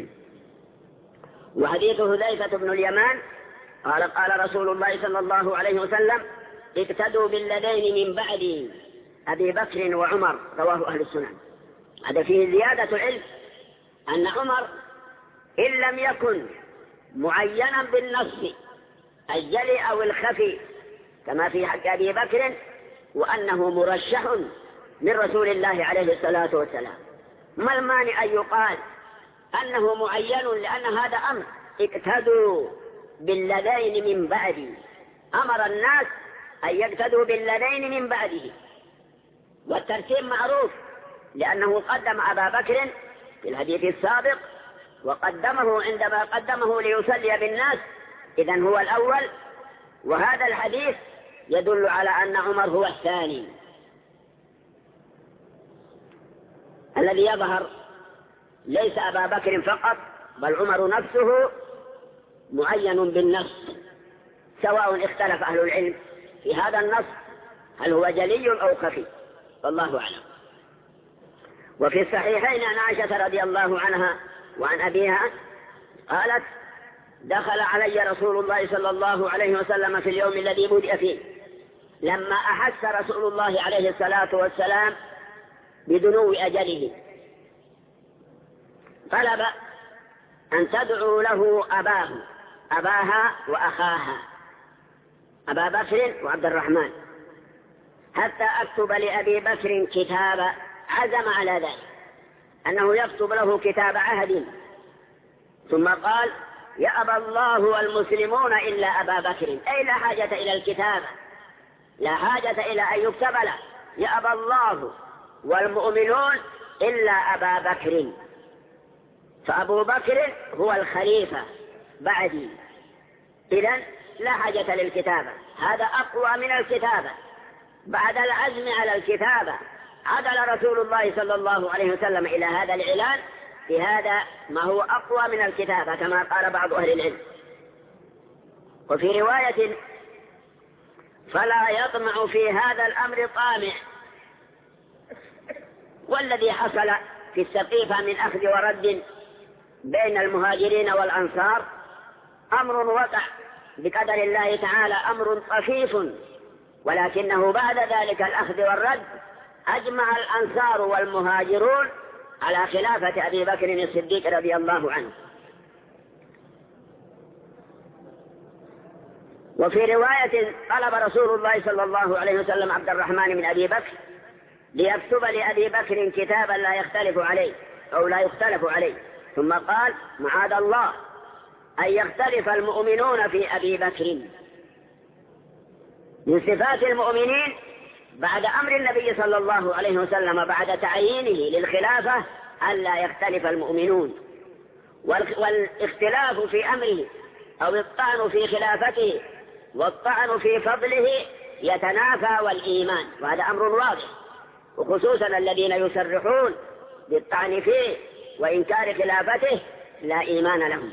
وحديث حذيفة بن اليمان قال رسول الله صلى الله عليه وسلم: اقتدوا بالذين من بعد أبي بكر وعمر، رواه أهل السنن. هذا فيه زيادة العلم أن عمر إن لم يكن معينا بالنص الجلي أو الخفي كما في حق أبي بكر، وأنه مرشح من رسول الله عليه الصلاة والسلام. ما المانع أن يقال أنه معين؟ لأن هذا أمر. اقتدوا بالذين من بعده، أمر الناس أن يقتدوا بالذين من بعده، والترتيب معروف لأنه قدم أبا بكر في الحديث السابق، وقدمه عندما قدمه ليصلي بالناس، إذن هو الأول. وهذا الحديث يدل على أن عمر هو الثاني. الذي يظهر ليس أبا بكر فقط، بل عمر نفسه معين بالنص، سواء اختلف أهل العلم في هذا النص هل هو جلي أو خفي، والله أعلم. وفي الصحيحين عن عائشة رضي الله عنها وعن أبيها قالت: دخل علي رسول الله صلى الله عليه وسلم في اليوم الذي بدأ فيه، لما أحس رسول الله عليه الصلاة والسلام بدنو أجله، طلب أن تدعو له أباها وأخاها، أبا بكر وعبد الرحمن، حتى أكتب لأبي بكر كتابا، عزم على ذلك أنه يكتب له كتاب عهد، ثم قال: يأبى الله والمسلمون إلا أبا بكر، أي لا حاجة إلى الكتابة، لا حاجة إلى أن يكتب له، يأبى الله والمؤمنون إلا أبا بكر، فأبو بكر هو الخليفة بعدي، إذن لا حاجة للكتابة. هذا أقوى من الكتابة. بعد العزم على الكتابة عدل رسول الله صلى الله عليه وسلم إلى هذا الإعلان بهذا ما هو أقوى من الكتابة، كما قال بعض أهل العلم. وفي رواية: فلا يطمع في هذا الأمر طامع. والذي حصل في السقيفة من أخذ ورد بين المهاجرين والأنصار أمر وقع بقدر الله تعالى، أمر طفيف، ولكنه بعد ذلك الأخذ والرد أجمع الأنصار والمهاجرون على خلافة أبي بكر الصديق رضي الله عنه. وفي رواية: طلب رسول الله صلى الله عليه وسلم عبد الرحمن من أبي بكر ليكتب لأبي بكر كتابا لا يختلف عليه أو لا يختلف عليه، ثم قال: معاذ الله أن يختلف المؤمنون في أبي بكر. من صفات المؤمنين بعد أمر النبي صلى الله عليه وسلم بعد تعيينه للخلافة ألا يختلف المؤمنون، والاختلاف في أمره أو الطعن في خلافته والطعن في فضله يتنافى والإيمان، وهذا أمر واضح، وخصوصا الذين يسرحون بالطعن فيه وإنكار خلافته لا إيمان لهم.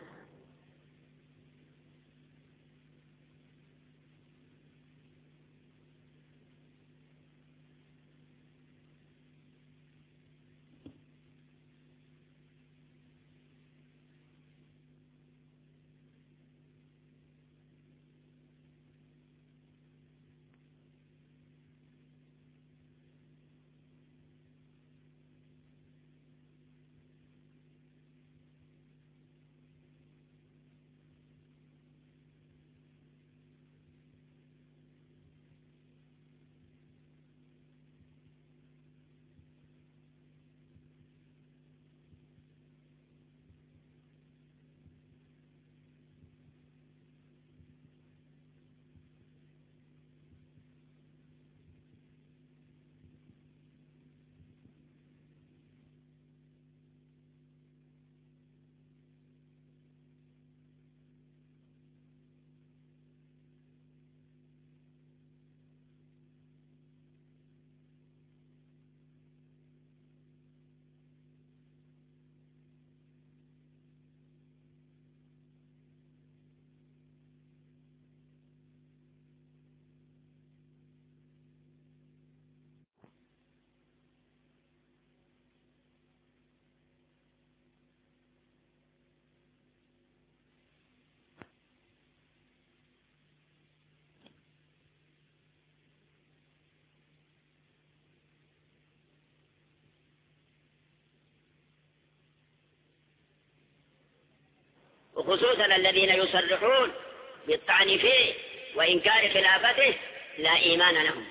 وخصوصا الذين يصرحون بالطعن فيه وإنكار خلافته لا إيمان لهم.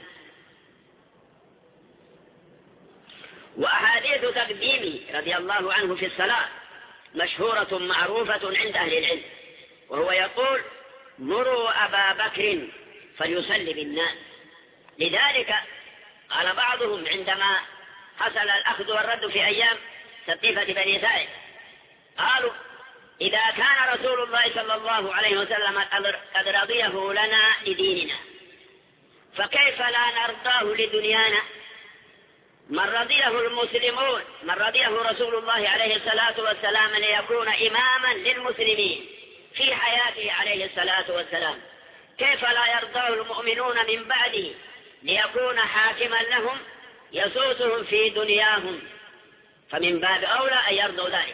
وأحاديث تقديمه رضي الله عنه في الصلاة مشهورة معروفة عند أهل العلم، وهو يقول: مروا أبا بكر فليصلي بالناس. لذلك قال بعضهم عندما حصل الأخذ والرد في أيام سقيفة بني ساعد، قالوا: إذا كان رسول الله صلى الله عليه وسلم قد رضيه لنا لديننا، فكيف لا نرضاه لدنيانا؟ من رضيه المسلمون، من رضيه رسول الله عليه الصلاة والسلام ليكون إماما للمسلمين في حياته عليه الصلاة والسلام، كيف لا يرضاه المؤمنون من بعده ليكون حاكما لهم يسوسهم في دنياهم؟ فمن باب أولى أن يرضوا ذلك.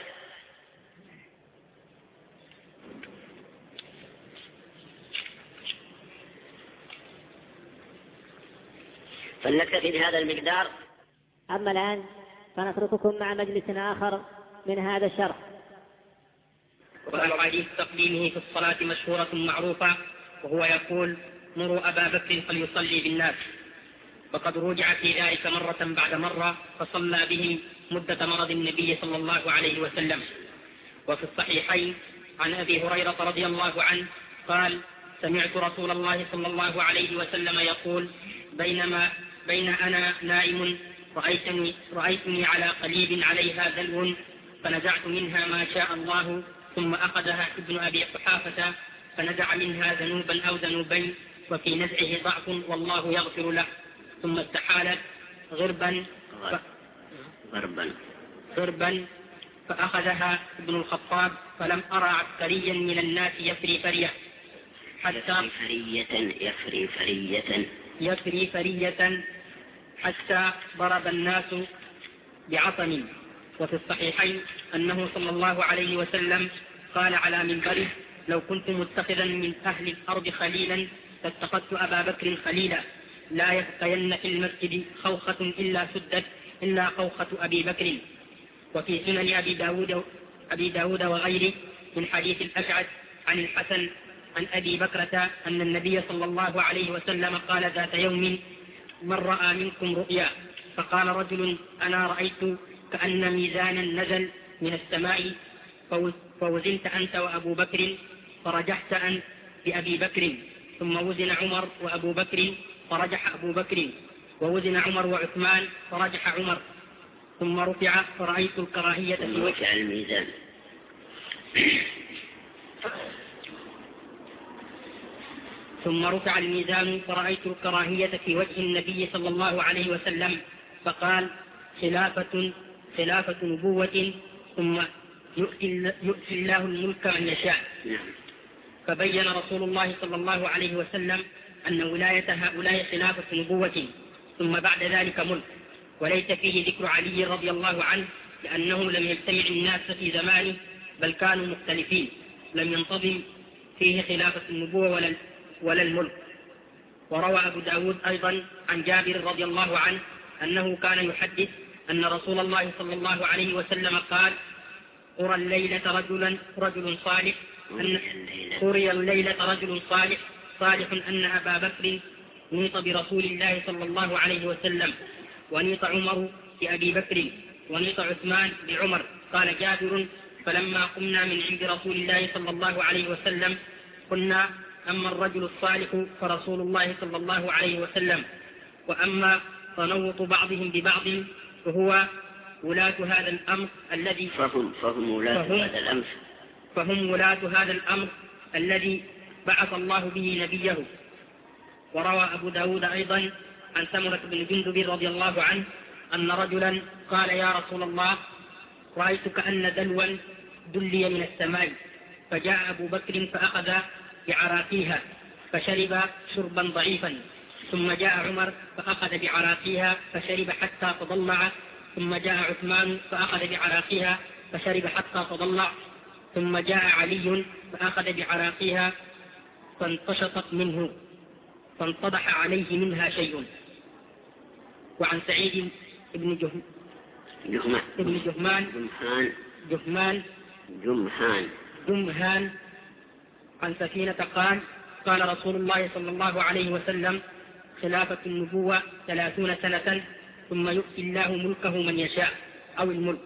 فلنكتفي بهذا المقدار. أما الآن فنترككم مع مجلس آخر من هذا الشرح. وأحاديث تقديمه في الصلاة مشهورة معروفة، وهو يقول: مروا أبا بكر فليصلي بالناس. وقد رجع في ذلك مرة بعد مرة، فصلى بهم مدة مرض النبي صلى الله عليه وسلم. وفي الصحيحين عن أبي هريرة رضي الله عنه قال: سمعت رسول الله صلى الله عليه وسلم يقول: بين أنا نائم رأيتني على قليب عليها دلو، فنزعت منها ما شاء الله، ثم أخذها ابن أبي قحافة فنزع منها ذنوبا أو ذنوبين، وفي نزعه ضعف والله يغفر له، ثم استحالت غربا فأخذها ابن الخطاب، فلم أرى عسكريا من الناس يفري فرية حتى ضرب الناس بعصم. وفي الصحيحين أنه صلى الله عليه وسلم قال على منبره: لو كنت متخذا من أهل الأرض خليلا لاتخذت أبا بكر خليلا، لا يبقين في المسجد خوخة إلا سدت إلا خوخة أبي بكر. وفي سنن أبي داود وغيره من حديث الأشعث عن الحسن عن أبي بكرة أن النبي صلى الله عليه وسلم قال ذات يوم: من رأى منكم رؤيا؟ فقال رجل: أنا رأيت كأن ميزانا نزل من السماء فوزنت أنت وأبو بكر فرجحت أنت بأبي بكر، ثم وزن عمر وأبو بكر فرجح أبو بكر، ووزن عمر وعثمان فرجح عمر، ثم رفع فرأيت الكراهية في وجه الميزان. ثم رفع الميزان فرأيت الكراهية في وجه النبي صلى الله عليه وسلم، فقال: خلافة نبوة، ثم يؤتي الله الملك من يشاء. فبين رسول الله صلى الله عليه وسلم أن ولاية هؤلاء خلافة نبوة، ثم بعد ذلك ملك، وليس فيه ذكر علي رضي الله عنه، لأنه لم يجتمع الناس في زمانه، بل كانوا مختلفين، لم ينتظم فيه خلافة النبوة ولا الملك. وروى أبو داود أيضا عن جابر رضي الله عنه أنه كان يحدث أن رسول الله صلى الله عليه وسلم قال: قرى الليلة رجل صالح أن أبا بكر نيط برسول الله صلى الله عليه وسلم، ونيط عمر بأبي بكر، ونيط عثمان بعمر. قال جابر: فلما قمنا من عند رسول الله صلى الله عليه وسلم قلنا: أما الرجل الصالح فرسول الله صلى الله عليه وسلم، وأما تنوط بعضهم ببعض فهو ولاة هذا الأمر الذي فهم ولاة هذا الأمر الذي بعث الله به نبيه. وروى أبو داود أيضا عن سمرة بن جندب رضي الله عنه أن رجلا قال: يا رسول الله، رأيت كأن دلوا دلي من السماء، فجاء أبو بكر فأخذ بعراقيها فشرب شربا ضعيفا، ثم جاء عمر فأخذ بعراقيها فشرب حتى تضلع، ثم جاء عثمان فأخذ بعراقيها فشرب حتى تضلع، ثم جاء علي فأخذ بعراقيها فانتشطت منه فانطبح عليه منها شيء. وعن سعيد بن جمهان عن سفينة قال رسول الله صلى الله عليه وسلم: خلافة النبوة 30 سنة، ثم يؤتي الله ملكه من يشاء، أو الملك.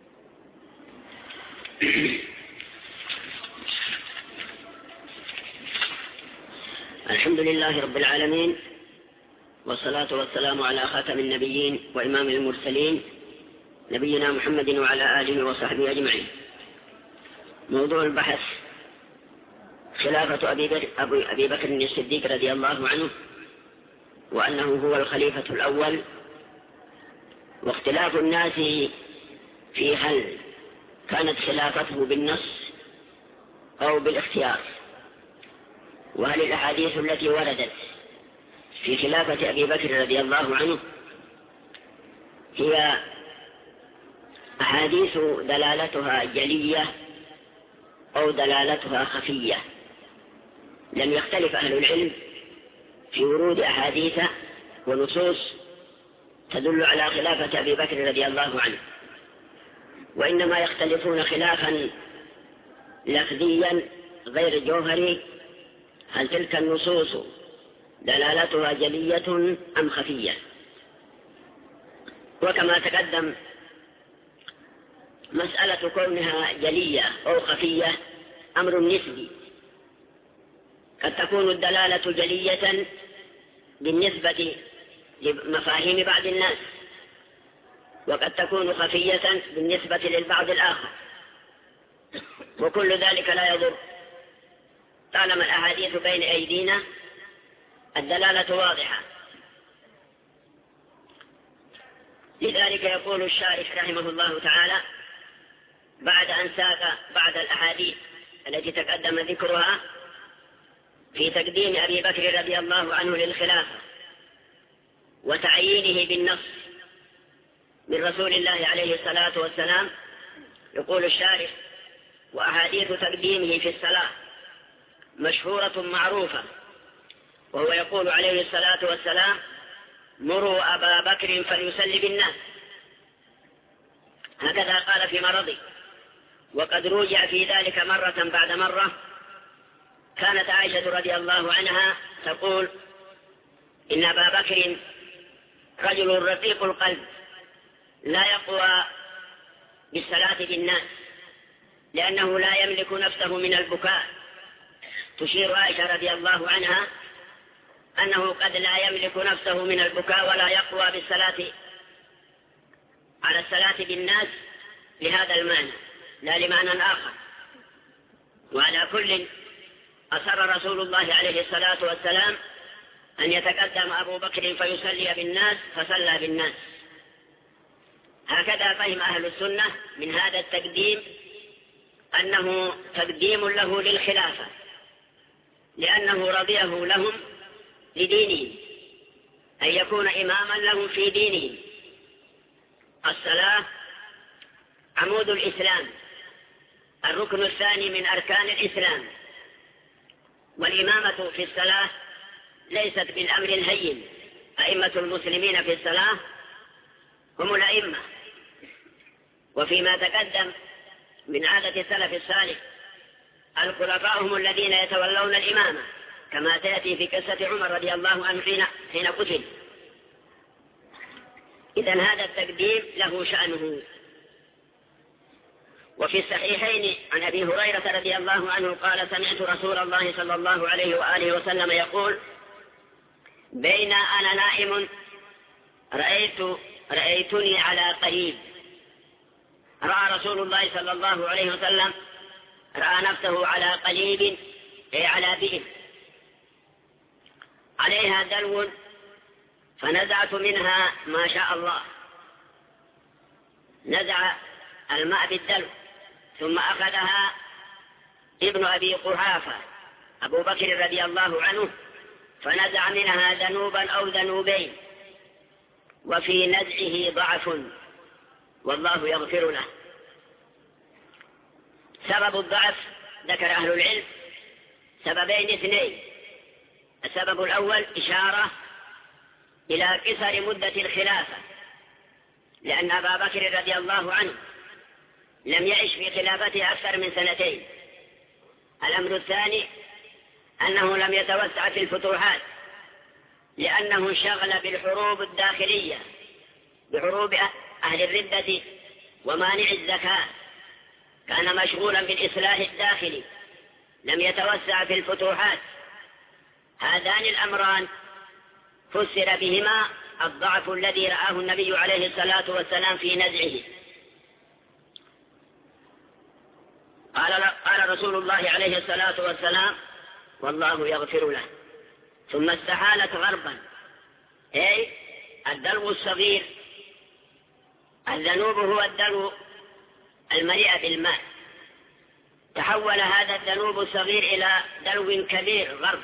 الحمد لله رب العالمين، والصلاة والسلام على خاتم النبيين وإمام المرسلين، نبينا محمد وعلى آله وصحبه أجمعين. موضوع البحث: خلافة أبي بكر الصديق رضي الله عنه، وأنه هو الخليفة الأول، واختلاف الناس في هل كانت خلافته بالنص أو بالاختيار، وهل الأحاديث التي وردت في خلافة أبي بكر رضي الله عنه هي أحاديث دلالتها جلية أو دلالتها خفية. لم يختلف أهل العلم في ورود أحاديث ونصوص تدل على خلافة أبي بكر رضي الله عنه، وإنما يختلفون خلافا لفظيا غير جوهري: هل تلك النصوص دلالتها جلية أم خفية؟ وكما تقدم مسألة كونها جلية أو خفية أمر نسبي، قد تكون الدلالة جلية بالنسبة لمفاهيم بعض الناس، وقد تكون خفية بالنسبة للبعض الآخر، وكل ذلك لا يضر طالما الأحاديث بين أيدينا الدلالة واضحة. لذلك يقول الشارح رحمه الله تعالى بعد أن ساق بعد الأحاديث التي تقدم ذكرها في تقديم أبي بكر رضي الله عنه للخلافة وتعيينه بالنص من رسول الله عليه الصلاة والسلام، يقول الشارح: وأحاديث تقديمه في الصلاة مشهورة معروفة، وهو يقول عليه الصلاة والسلام: مروا أبا بكر فليصلي بالناس، هكذا قال في مرضه. وقد رجع في ذلك مرة بعد مرة. كانت عائشة رضي الله عنها تقول: إن أبا بكر رجل رقيق القلب لا يقوى بالصلاة بالناس لأنه لا يملك نفسه من البكاء. تشير عائشة رضي الله عنها أنه قد لا يملك نفسه من البكاء ولا يقوى بالصلاة على الصلاة بالناس لهذا المعنى لا لمعنى آخر. وعلى كل أصر رسول الله عليه الصلاة والسلام أن يتقدم أبو بكر فيصلي بالناس فصلى بالناس. هكذا فهم أهل السنة من هذا التقديم أنه تقديم له للخلافة، لأنه رضيه لهم لدينهم، أن يكون إماما لهم في دينهم. الصلاة عمود الإسلام، الركن الثاني من أركان الإسلام، والإمامة في الصلاة ليست بالأمر الهين. أئمة المسلمين في الصلاة هم الأئمة، وفيما تقدم من عادة السلف الصالح الخلفاء هم الذين يتولون الإمامة، كما تأتي في قصة عمر رضي الله عنه حين قتل. إذن هذا التقديم له شأنه. وفي الصحيحين عن أبي هريرة رضي الله عنه قال: سمعت رسول الله صلى الله عليه وآله وسلم يقول: بين أنا نائم رأيتني على قريب. رأى رسول الله صلى الله عليه وسلم رأى نفسه على قليب، أي على بئر عليها دلو، فنزعت منها ما شاء الله. نزع الماء بالدلو، ثم أخذها ابن أبي قحافة أبو بكر رضي الله عنه فنزع منها ذنوبا أو ذنوبين، وفي نزعه ضعف والله يغفر له. سبب الضعف ذكر أهل العلم سببين اثنين. السبب الأول إشارة إلى قصر مدة الخلافة، لأن أبا بكر رضي الله عنه لم يعش في خلافته أكثر من 2 سنين. الأمر الثاني أنه لم يتوسع في الفتوحات، لأنه انشغل بالحروب الداخلية، بحروب أهل الردة ومانع الزكاة، كان مشغولا بالإصلاح الداخلي، لم يتوسع في الفتوحات. هذان الأمران فسر بهما الضعف الذي رآه النبي عليه الصلاة والسلام في نزعه. قال رسول الله عليه الصلاة والسلام: والله يغفر له. ثم استحالت غربا، أي الدلو الصغير. الذنوب هو الدلو المليء بالماء. تحول هذا الذنوب الصغير إلى دلو كبير غرب،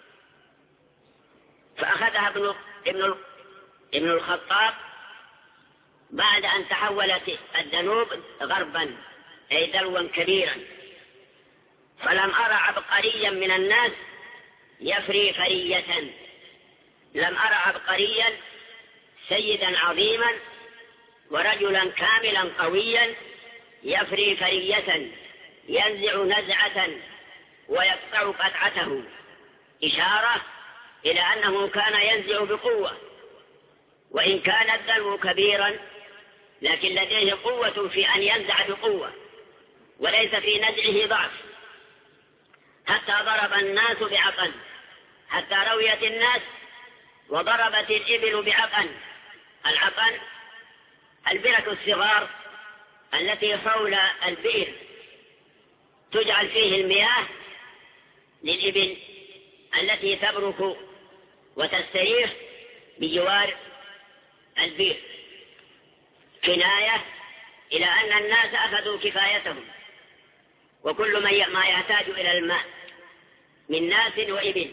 فأخذها ابن الخطاب بعد أن تحولت الذنوب غربا، أي دلوا كبيرا. فلم أرى عبقريا من الناس يفري فرية، لم أرى عبقريا سيدا عظيما ورجلا كاملا قويا يفري فرية، ينزع نزعة ويقطع قطعته، إشارة إلى أنه كان ينزع بقوة وإن كان الدلو كبيرا لكن لديه قوة في أن ينزع بقوة وليس في نزعه ضعف، حتى ضرب الناس بعقل، حتى رويت الناس وضربت الإبل بعقل. العقل البرك الصغار التي حول البئر تجعل فيه المياه للإبل التي تبرك وتستريح بجوار البئر، كناية إلى أن الناس أخذوا كفايتهم، وكل ما يحتاج إلى الماء من ناس وإبل.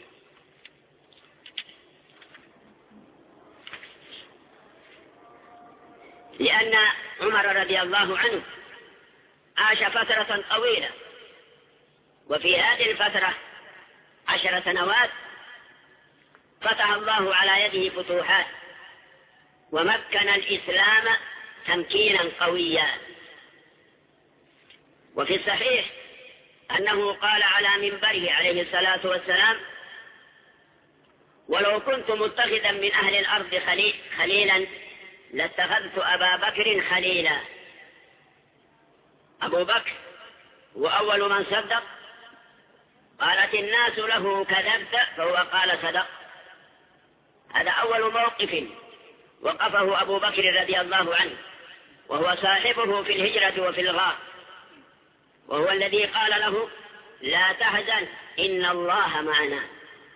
لأن عمر رضي الله عنه عاش فترة طويلة، وفي هذه الفترة 10 سنوات فتح الله على يده فتوحات ومكن الإسلام تمكينا قويا. وفي الصحيح أنه قال على منبره عليه الصلاة والسلام: ولو كنت متخذا من أهل الأرض خليلا لاتخذت أبا بكر خليلا. أبو بكر وأول من صدق، قالت الناس له كذبت فهو قال صدق. هذا أول موقف وقفه أبو بكر رضي الله عنه، وهو صاحبه في الهجرة وفي الغار، وهو الذي قال له: لا تحزن إن الله معنا.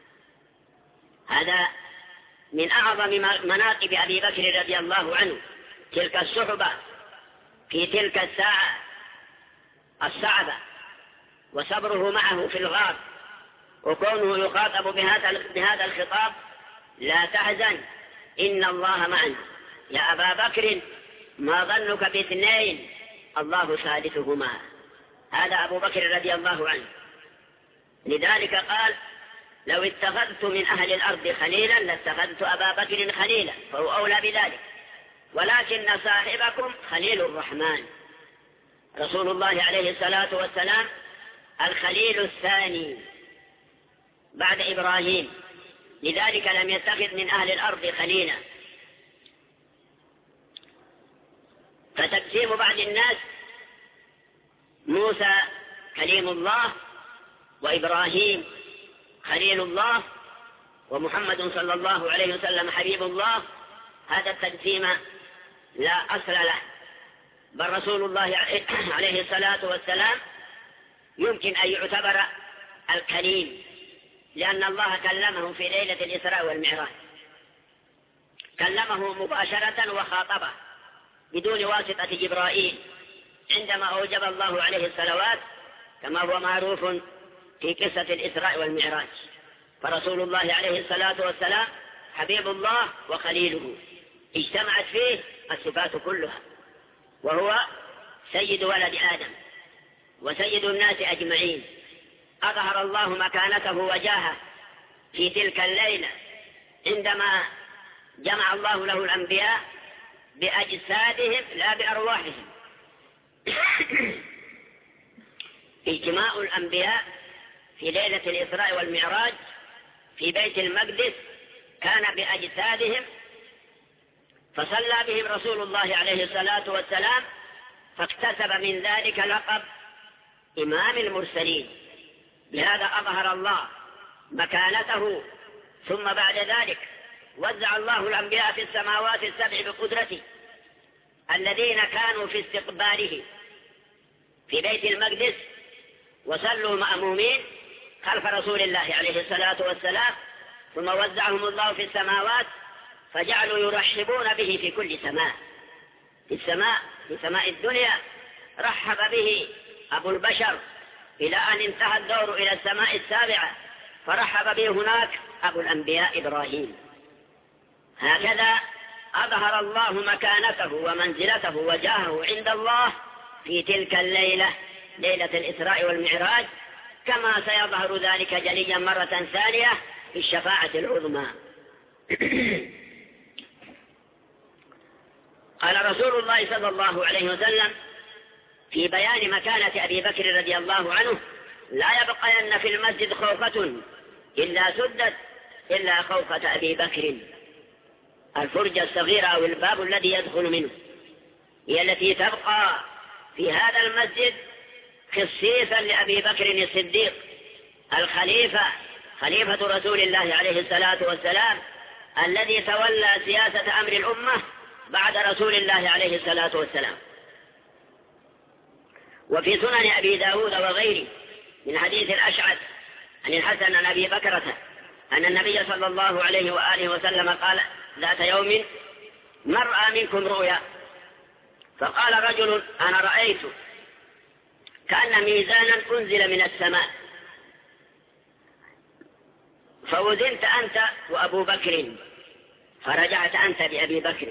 هذا من أعظم مناقب أبي بكر رضي الله عنه، تلك الصحبة في تلك الساعة الصعبة، وصبره معه في الغار، وكونه يخاطب بهذا الخطاب: لا تحزن إن الله معنا. يا أبا بكر ما ظنك باثنين الله ثالثهما. هذا أبو بكر رضي الله عنه. لذلك قال: لو اتخذت من أهل الأرض خليلا لاتخذت أبا بكر خليلا، فهو أولى بذلك، ولكن صاحبكم خليل الرحمن. رسول الله عليه الصلاة والسلام الخليل الثاني بعد إبراهيم، لذلك لم يتخذ من أهل الأرض خليلا. فتقسيم بعض الناس: موسى كليم الله، وإبراهيم خليل الله، ومحمد صلى الله عليه وسلم حبيب الله، هذا التقسيم لا أصل له، بل رسول الله عليه الصلاة والسلام يمكن أن يعتبر الكليم، لأن الله كلمه في ليلة الإسراء والمعراج، كلمه مباشرة وخاطبه بدون واسطة جبرائيل عندما أوجب الله عليه الصلوات، كما هو معروف في قصة الإسراء والمعراج. فرسول الله عليه الصلاة والسلام حبيب الله وخليله، اجتمعت فيه الصفات كلها، وهو سيد ولد آدم وسيد الناس أجمعين. أظهر الله مكانته وجاهه في تلك الليلة عندما جمع الله له الأنبياء بأجسادهم لا بأرواحهم. اجتماع الأنبياء في ليلة الإسراء والمعراج في بيت المقدس كان بأجسادهم، فصلى بهم رسول الله عليه الصلاة والسلام، فاكتسب من ذلك لقب إمام المرسلين. بهذا أظهر الله مكانته. ثم بعد ذلك وزع الله الأنبياء في السماوات السبع بقدرته، الذين كانوا في استقباله في بيت المقدس وصلوا مأمومين خلف رسول الله عليه الصلاة والسلام، ثم وزعهم الله في السماوات فجعلوا يرحبون به في كل سماء. في سماء الدنيا رحب به أبو البشر إلى أن انتهى الدور إلى السماء السابعة، فرحب به هناك أبو الأنبياء إبراهيم. هكذا أظهر الله مكانته ومنزلته وجاهه عند الله في تلك الليلة، ليلة الإسراء والمعراج، كما سيظهر ذلك جليا مرة ثانية في الشفاعة العظمى. قال رسول الله صلى الله عليه وسلم في بيان مكانة أبي بكر رضي الله عنه: لا يبقين في المسجد خوفة إلا سدت إلا خوفة أبي بكر. الفرجة الصغيرة أو الباب الذي يدخل منه هي التي تبقى في هذا المسجد خصيصا لأبي بكر الصديق الخليفة، خليفة رسول الله عليه الصلاة والسلام، الذي تولى سياسة أمر الأمة بعد رسول الله عليه الصلاة والسلام. وفي سنن أبي داود وغيره من حديث الأشعث عن الحسن عن أبي بكرة أن النبي صلى الله عليه وآله وسلم قال ذات يوم: من رأى منكم رؤيا؟ فقال رجل: أنا رأيت كأن ميزانا أنزل من السماء، فوزنت أنت وأبو بكر، فرجعت أنت بأبي بكر،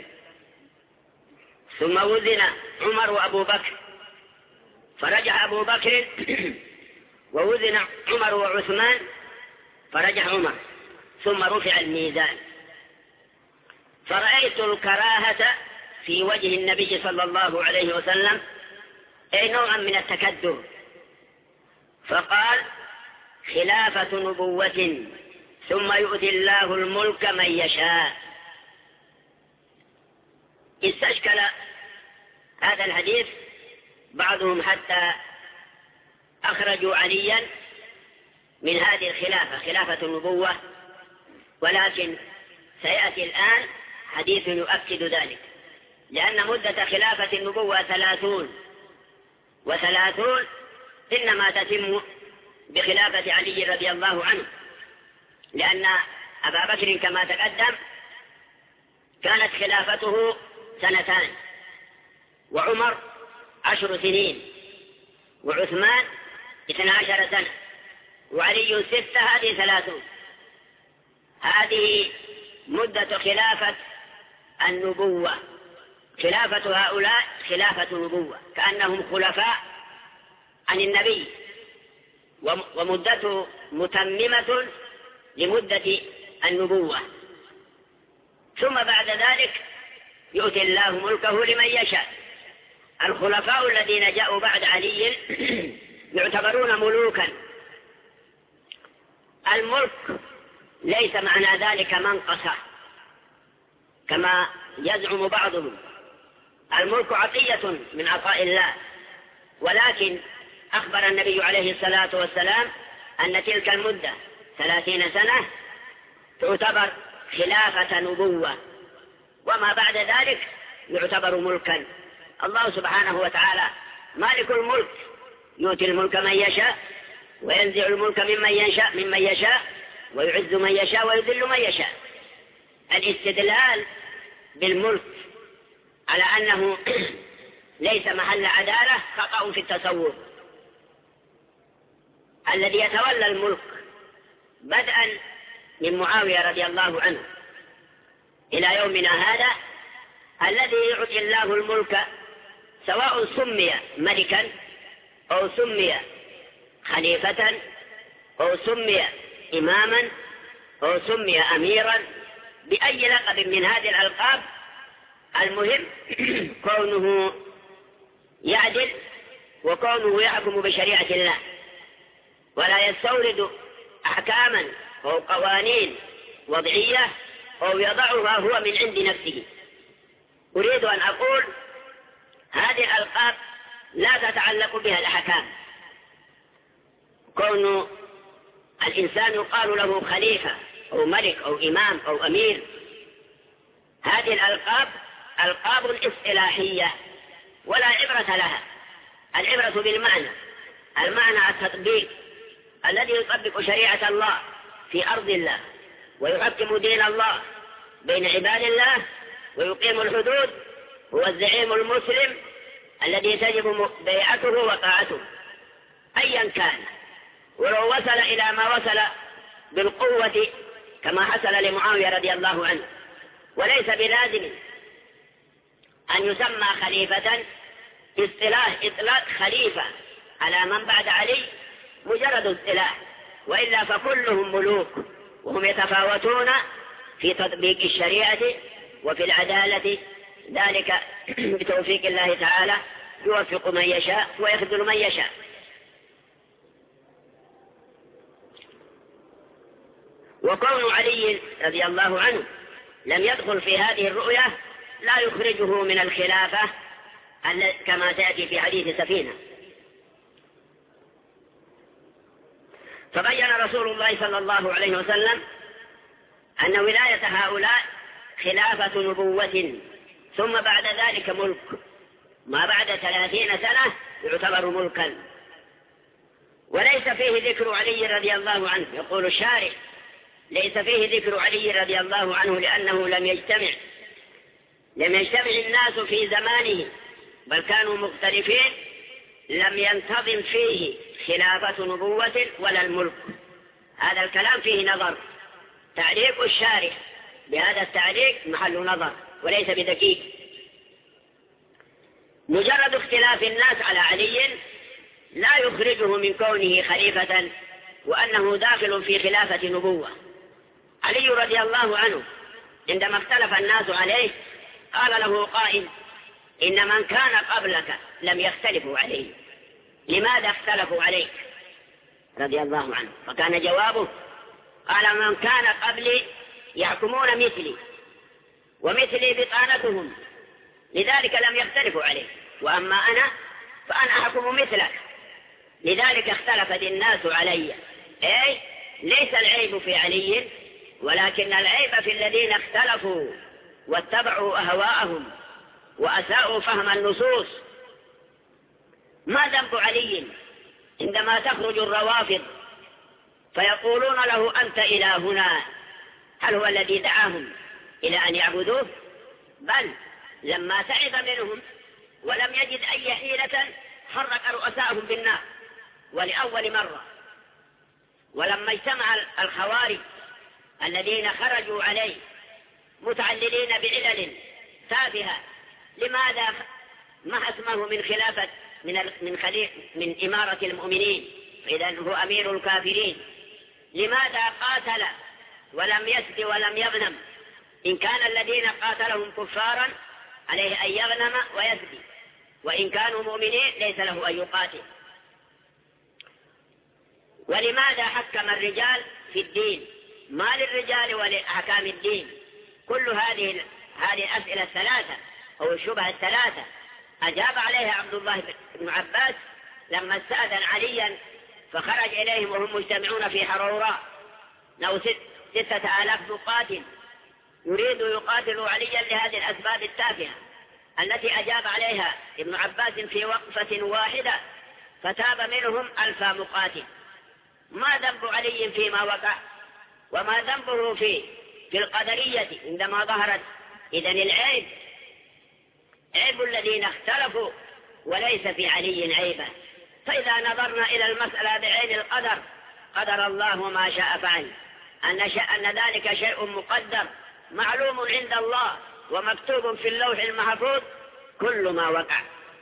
ثم وزن عمر وأبو بكر، فرجع أبو بكر ووزن عمر وعثمان، فرجع عمر، ثم رفع الميزان. فرأيت الكراهة في وجه النبي صلى الله عليه وسلم، أي نوعا من التكدر، فقال: خلافة نبوة ثم يؤتي الله الملك من يشاء. استشكل هذا الحديث بعضهم حتى أخرجوا عليا من هذه الخلافة، خلافة النبوة، ولكن سيأتي الآن حديث يؤكد ذلك، لأن مدة خلافة النبوة 30، و30 إنما تتم بخلافة علي رضي الله عنه، لأن أبا بكر كما تقدم كانت خلافته 2 سنين، وعمر 10 سنين، وعثمان 12 سنة، وعلي 6، هذه 30. هذه مدة خلافة النبوة. خلافة هؤلاء خلافة نبوة، كأنهم خلفاء عن النبي، ومدته متممة لمدة النبوة. ثم بعد ذلك يؤتي الله ملكه لمن يشاء. الخلفاء الذين جاءوا بعد علي يعتبرون ملوكا. الملك ليس معنى ذلك منقصة كما يزعم بعضهم، الملك عطية من عطاء الله، ولكن أخبر النبي عليه الصلاة والسلام أن تلك المدة 30 سنة تعتبر خلافة نبوة، وما بعد ذلك يعتبر ملكا. الله سبحانه وتعالى مالك الملك، يؤتي الملك من يشاء وينزع الملك ممن يشاء ويعز من يشاء ويذل من يشاء. الاستدلال بالملك على أنه ليس محل عدالة خطأ في التصور. الذي يتولى الملك بدءا من معاوية رضي الله عنه إلى يومنا هذا، الذي يعطي الله الملك سواء سمي ملكا أو سمي خليفة أو سمي إماما أو سمي أميرا، بأي لقب من هذه الألقاب، المهم كونه يعدل وكونه يحكم بشريعة الله، ولا يستورد أحكاما أو قوانين وضعية أو يضعها هو من عند نفسه. أريد أن أقول هذه الألقاب لا تتعلق بها الأحكام. كون الإنسان يقال له خليفة أو ملك أو إمام أو أمير، هذه الألقاب ألقاب اصطلاحية ولا عبرة لها. العبرة بالمعنى، المعنى التطبيق الذي يطبق شريعة الله في أرض الله ويحكم دين الله بين عباد الله ويقيم الحدود، هو الزعيم المسلم الذي تجب بيعته وطاعته أيا كان، ولو وصل إلى ما وصل بالقوة كما حصل لمعاوية رضي الله عنه. وليس بلازم أن يسمى خليفة إطلاق خليفة على من بعد علي مجرد اصطلاح، وإلا فكلهم ملوك، وهم يتفاوتون في تطبيق الشريعة وفي العدالة، ذلك بتوفيق الله تعالى يوفق من يشاء ويخذل من يشاء. وكون علي رضي الله عنه لم يدخل في هذه الرؤية لا يخرجه من الخلافة كما تأتي في حديث سفينة. فبين رسول الله صلى الله عليه وسلم أن ولاية هؤلاء خلافة نبوة، ثم بعد ذلك ملك، ما بعد 30 سنة يعتبر ملكا. وليس فيه ذكر علي رضي الله عنه، يقول الشارح: ليس فيه ذكر علي رضي الله عنه لأنه لم يجتمع الناس في زمانه، بل كانوا مختلفين، لم ينتظم فيه خلافة نبوة ولا الملك. هذا الكلام فيه نظر، تعليق الشارح بهذا التعليق محل نظر وليس بدقيق. مجرد اختلاف الناس على علي لا يخرجه من كونه خليفة وأنه داخل في خلافة نبوة. علي رضي الله عنه عندما اختلف الناس عليه قال له قائل: إن من كان قبلك لم يختلفوا عليه، لماذا اختلفوا عليك رضي الله عنه؟ فكان جوابه: قال: من كان قبلي يحكمون مثلي ومثلي بطانتهم، لذلك لم يختلفوا عليه، وأما أنا فأنا أحكم مثلك، لذلك اختلفت الناس علي. أي ليس العيب في علي، ولكن العيب في الذين اختلفوا واتبعوا أهواءهم وأساءوا فهم النصوص. ما ذنب علي عندما تخرج الروافض فيقولون له: أنت إلهنا؟ هل هو الذي دعاهم إلى أن يعبدوه؟ بل لما تعب منهم ولم يجد أي حيلة حرك رؤساءهم بالنار ولأول مرة. ولما اجتمع الخوارج الذين خرجوا عليه متعللين بعلل تافهة، لماذا ما اسمه من خلافة من إمارة المؤمنين، فإذا هو أمير الكافرين؟ لماذا قاتل ولم يسد ولم يغنم؟ إن كان الذين قاتلهم كفارا عليه أن يغنم ويسدي، وإن كانوا مؤمنين ليس له أن يقاتل. ولماذا حكم الرجال في الدين؟ ما للرجال ولأحكام الدين؟ كل هذه الأسئلة الثلاثة أو الشبهة الثلاثة أجاب عليها عبد الله بن عباس لما استأذن عليا فخرج إليهم وهم مجتمعون في حروراء، لو 6,000 مقاتل يريد يقاتل عليا لهذه الأسباب التافهة التي أجاب عليها ابن عباس في وقفة واحدة، فتاب منهم 1000 مقاتل. ما ذنب علي فيما وقع؟ وما ذنبه في القدرية عندما ظهرت؟ إذن العيب عيب الذين اختلفوا وليس في علي عيبة. فإذا نظرنا إلى المسألة بعين القدر، قدر الله ما شاء فعل، أن ذلك شيء مقدر معلوم عند الله ومكتوب في اللوح المحفوظ كل ما وقع.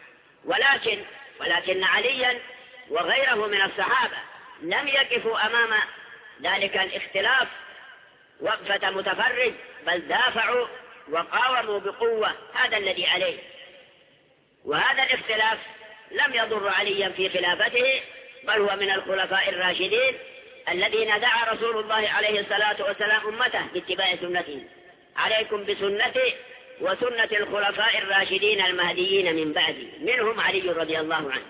ولكن عليا وغيره من الصحابة لم يقفوا أمام ذلك الاختلاف وقفة متفرج، بل دافعوا وقاوموا بقوة. هذا الذي عليه. وهذا الاختلاف لم يضر عليا في خلافته، بل هو من الخلفاء الراشدين الذين دعا رسول الله عليه الصلاة والسلام أمته باتباع سنته: عليكم بسنتي وسنة الخلفاء الراشدين المهديين من بعدي، منهم علي رضي الله عنه.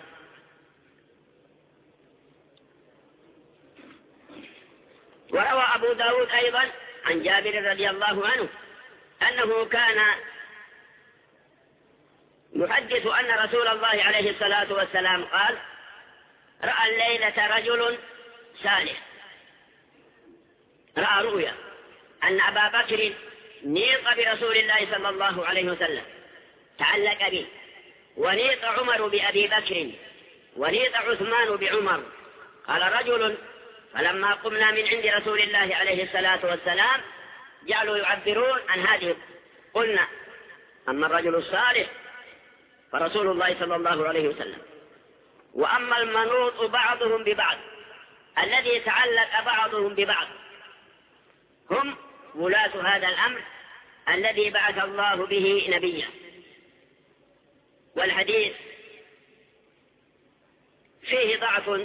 وروى أبو داود أيضا عن جابر رضي الله عنه أنه كان يحدث أن رسول الله عليه الصلاة والسلام قال: رأى الليلة رجل صالح، رأى رؤيا أن أبا بكر نيط برسول الله صلى الله عليه وسلم، تعلق به، ونيط عمر بأبي بكر، ونيط عثمان بعمر. قال رجل: فلما قمنا من عند رسول الله عليه الصلاة والسلام جعلوا يعبرون عن هذه، قلنا: أما الرجل الصالح فرسول الله صلى الله عليه وسلم، وأما المنوط بعضهم ببعض الذي تعلق بعضهم ببعض هم ولاة هذا الأمر الذي بعث الله به نبيه. والحديث فيه ضعف،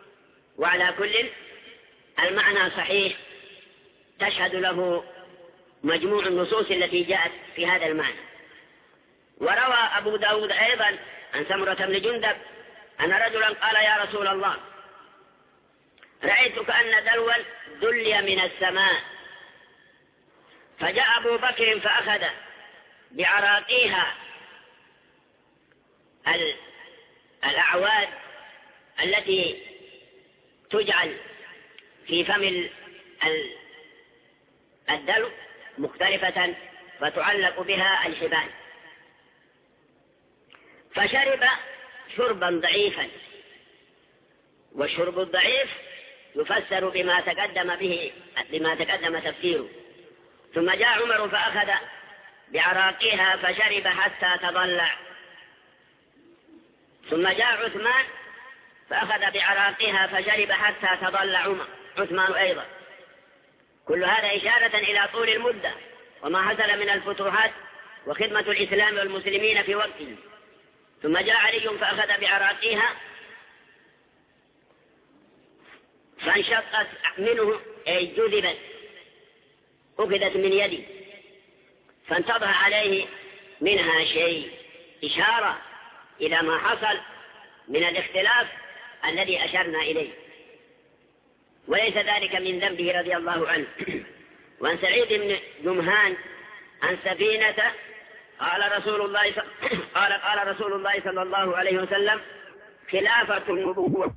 وعلى كل المعنى صحيح تشهد له مجموع النصوص التي جاءت في هذا المعنى. وروى أبو داود أيضا عن سمرة بن جندب أن رجلا قال: يا رسول الله، رأيت كأن دلوا دلي من السماء، فجاء أبو بكر فأخذ بعراقيها الأعواد التي تجعل في فم الدلو مختلفة فتعلق بها الحبال، فشرب شربا ضعيفا، والشرب الضعيف يفسر بما تقدم تفسيره. ثم جاء عمر فأخذ بعراقيها فشرب حتى تضلع، ثم جاء عثمان فأخذ بعراقيها فشرب حتى تضلع عثمان أيضا. كل هذا إشارة إلى طول المدة وما حصل من الفتوحات وخدمة الإسلام والمسلمين في وقته. ثم جاء علي فأخذ بعراقيها فانشقت منه، أي جذبت، أخذت من يدي، فانتضح عليه منها شيء، إشارة إلى ما حصل من الاختلاف الذي أشرنا إليه، وليس ذلك من ذنبه رضي الله عنه. وعن سعيد بن جمهان عن سفينة قال رسول الله صلى الله عليه وسلم: خلافة النبوة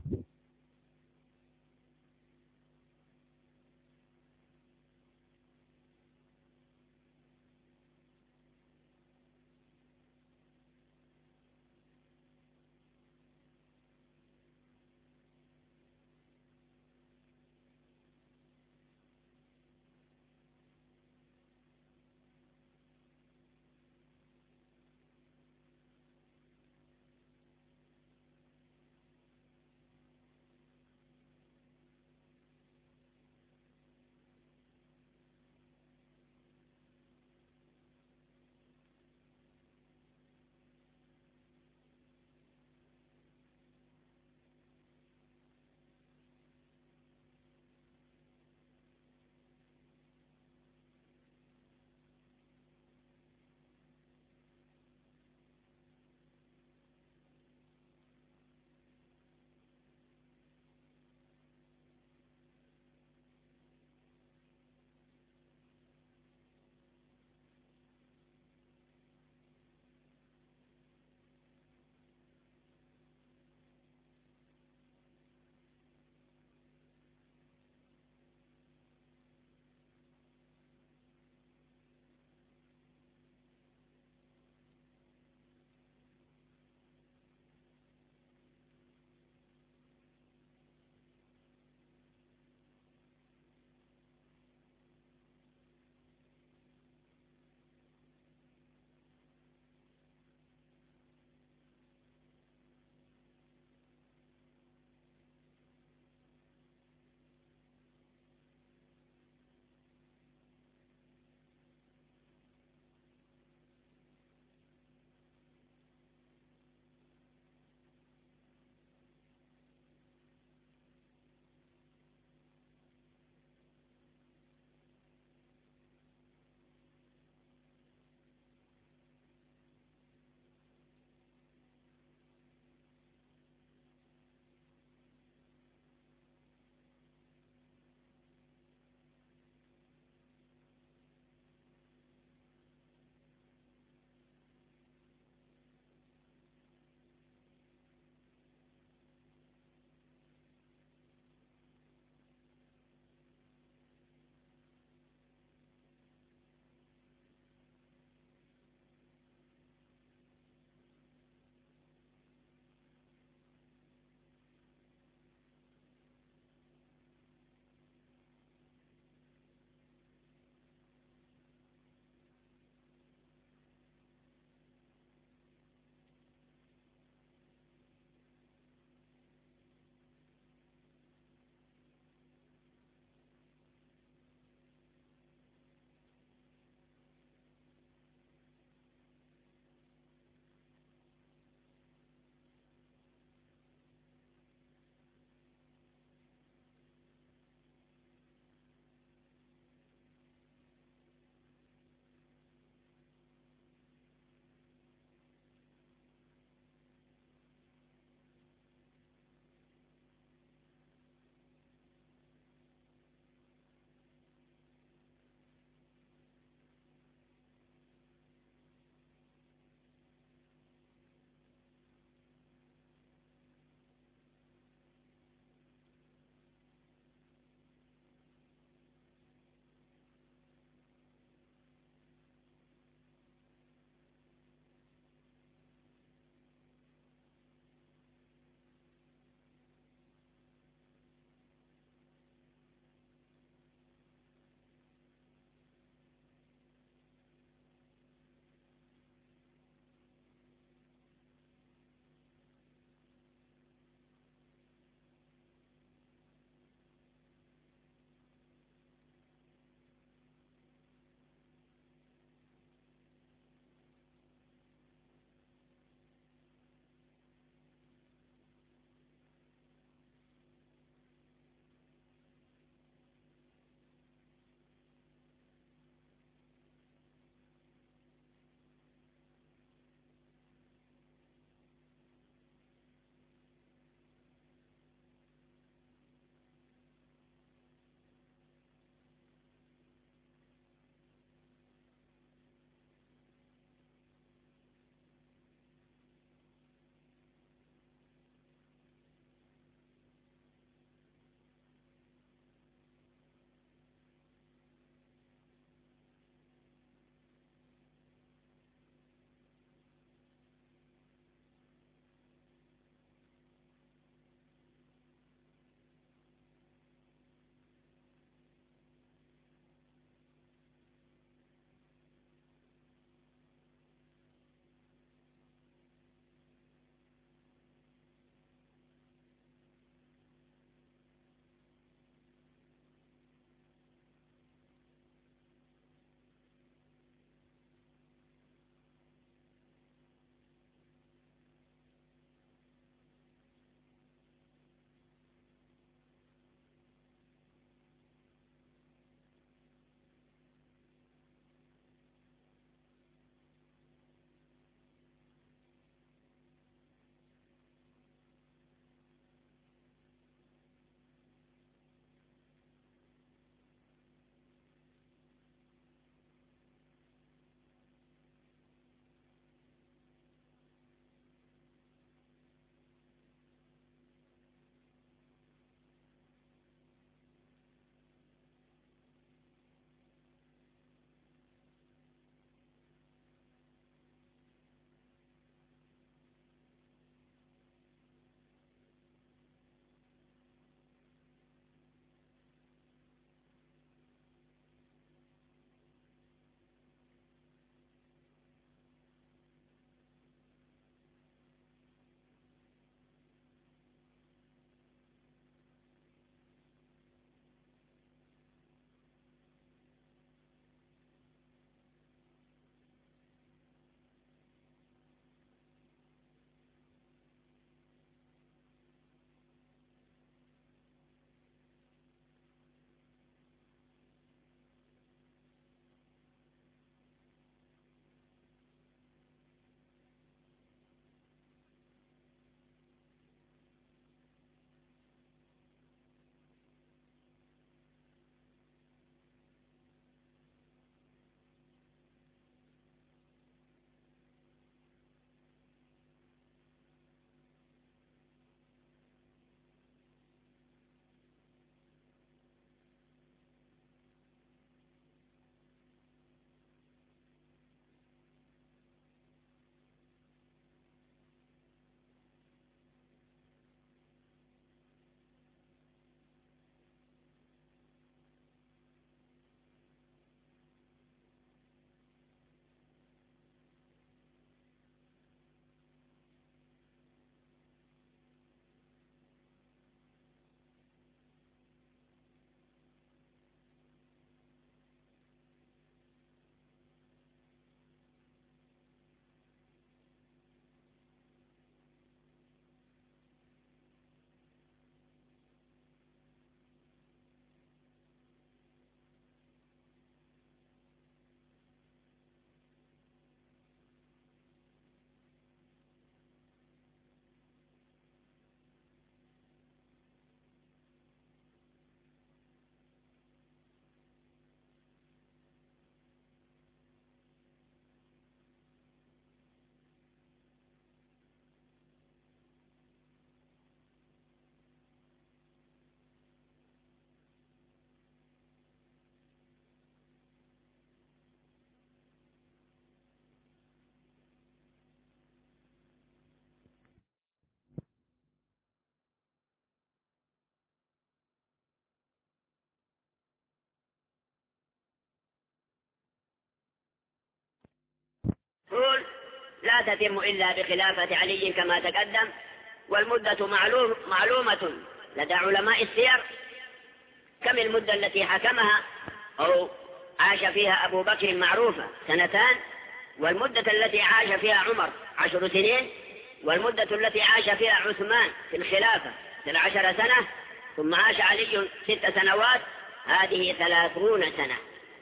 قول لا تتم إلا بخلافة علي كما تقدم، والمدة معلومة لدى علماء السير. كم المدة التي حكمها أو عاش فيها أبو بكر معروفة 2 سنين، والمدة التي عاش فيها عمر 10 سنين، والمدة التي عاش فيها عثمان في الخلافة 12 سنة، ثم عاش علي 6 سنوات، هذه 30 سنة.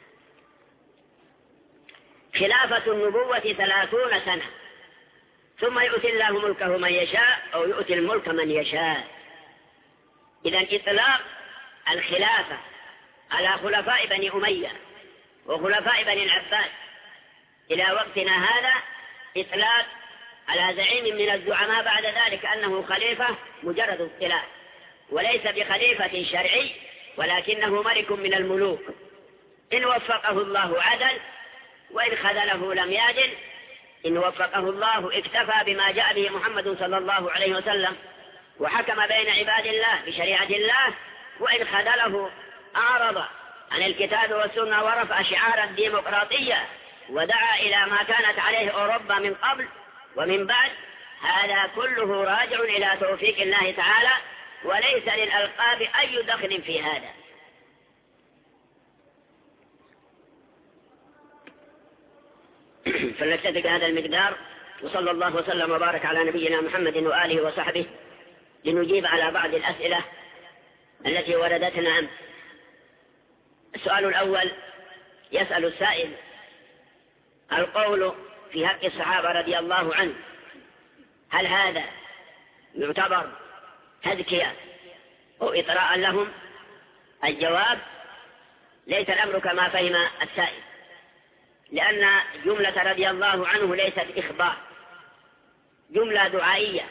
خلافة النبوة 30 سنة، ثم يؤتي الله ملكه من يشاء أو يؤتي الملك من يشاء. إذن إطلاق الخلافة على خلفاء بني أمية وخلفاء بني العباس إلى وقتنا هذا إطلاق على زعيم من الزعماء بعد ذلك أنه خليفة مجرد اصطلاح، وليس بخليفة شرعي، ولكنه ملك من الملوك. إن وفقه الله عدل، وإن خذله لم يعدل. إن وفقه الله اكتفى بما جاء به محمد صلى الله عليه وسلم وحكم بين عباد الله بشريعة الله، وإن خذله أعرض عن الكتاب والسنة ورفع شعار الديمقراطية ودعا إلى ما كانت عليه أوروبا من قبل ومن بعد. هذا كله راجع إلى توفيق الله تعالى، وليس للألقاب أي دخل في هذا. فلنكتفي بهذا المقدار، وصلى الله وسلم وبارك على نبينا محمد وآله وصحبه، لنجيب على بعض الأسئلة التي وردتنا أمس. السؤال الأول يسأل السائل: القول في حق الصحابة رضي الله عنه هل هذا يعتبر تزكية أو إطراء لهم؟ الجواب: ليس الأمر كما فهم السائل، لأن جملة رضي الله عنه ليست إخبار، جملة دعائية،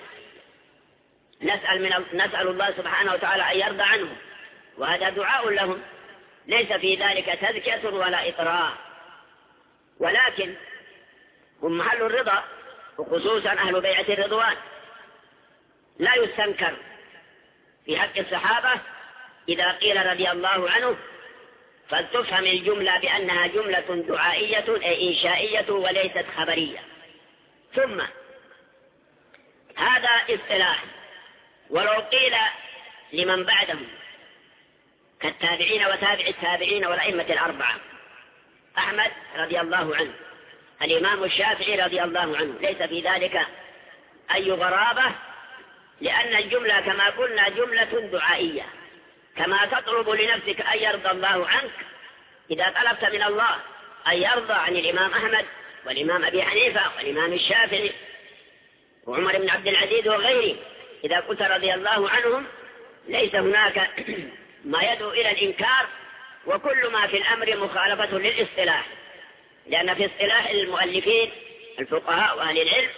نسأل الله سبحانه وتعالى أن يرضى عنه، وهذا دعاء لهم، ليس في ذلك تزكية ولا إطراء، ولكن هم محل الرضا، وخصوصا أهل بيعة الرضوان. لا يستنكر في حق الصحابة إذا قيل رضي الله عنه، فلتفهم الجملة بأنها جملة دعائية أي إنشائية وليست خبرية. ثم هذا اصطلاح، ولو قيل لمن بعدهم كالتابعين وتابع التابعين والأئمة الأربعة، أحمد رضي الله عنه، الإمام الشافعي رضي الله عنه، ليس في ذلك أي غرابة، لأن الجملة كما قلنا جملة دعائية، كما تطلب لنفسك أن يرضى الله عنك. إذا طلبت من الله أن يرضى عن الإمام أحمد والإمام أبي حنيفة والإمام الشافعي وعمر بن عبد العزيز وغيره، إذا قلت رضي الله عنهم، ليس هناك ما يدعو إلى الإنكار، وكل ما في الأمر مخالفة للإصطلاح، لأن في اصطلاح المؤلفين الفقهاء وأهل العلم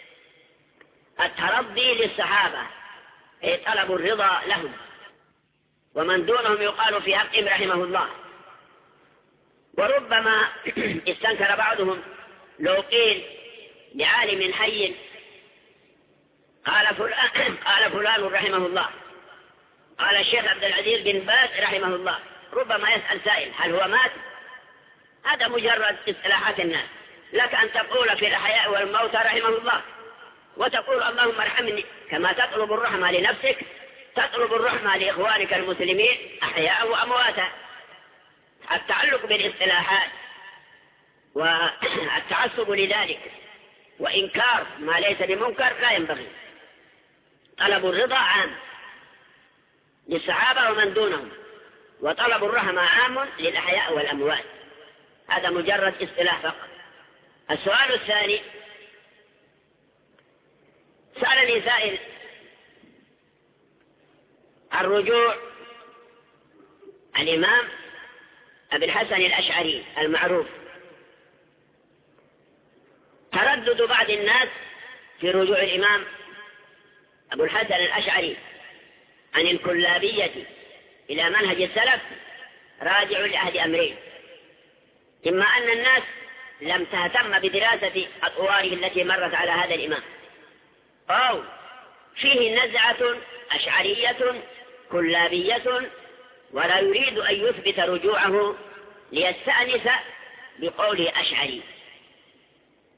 الترضي للصحابة أي طلب الرضا لهم، ومن دونهم يقال في حقهم رحمه الله. وربما استنكر بعضهم لو قيل لعالم حي قال فلان رحمه الله، قال الشيخ عبد العزيز بن باز رحمه الله، ربما يسأل سائل: هل هو مات؟ هذا مجرد اصطلاحات الناس. لك أن تقول في الأحياء والموتى رحمه الله، وتقول اللهم ارحمني، كما تطلب الرحمة لنفسك تطلب الرحمة لإخوانك المسلمين أحياء وأمواتا. التعلق بالاصطلاحات والتعصب لذلك وإنكار ما ليس بمنكر لا ينبغي. طلب الرضا عام للصحابة ومن دونهم، وطلب الرحمة عام للأحياء والأموات. هذا مجرد اصطلاح فقط. السؤال الثاني: سألني سائل عن رجوع الإمام أبي الحسن الأشعري المعروف. تردد بعض الناس في رجوع الإمام أبو الحسن الأشعري عن الكلابية إلى منهج السلف راجع لأهل أمرين: إما أن الناس لم تهتم بدراسة أطواره التي مرت على هذا الإمام، أو فيه نزعة أشعرية كلابية ولا يريد أن يثبت رجوعه ليستأنس بقوله أشعري.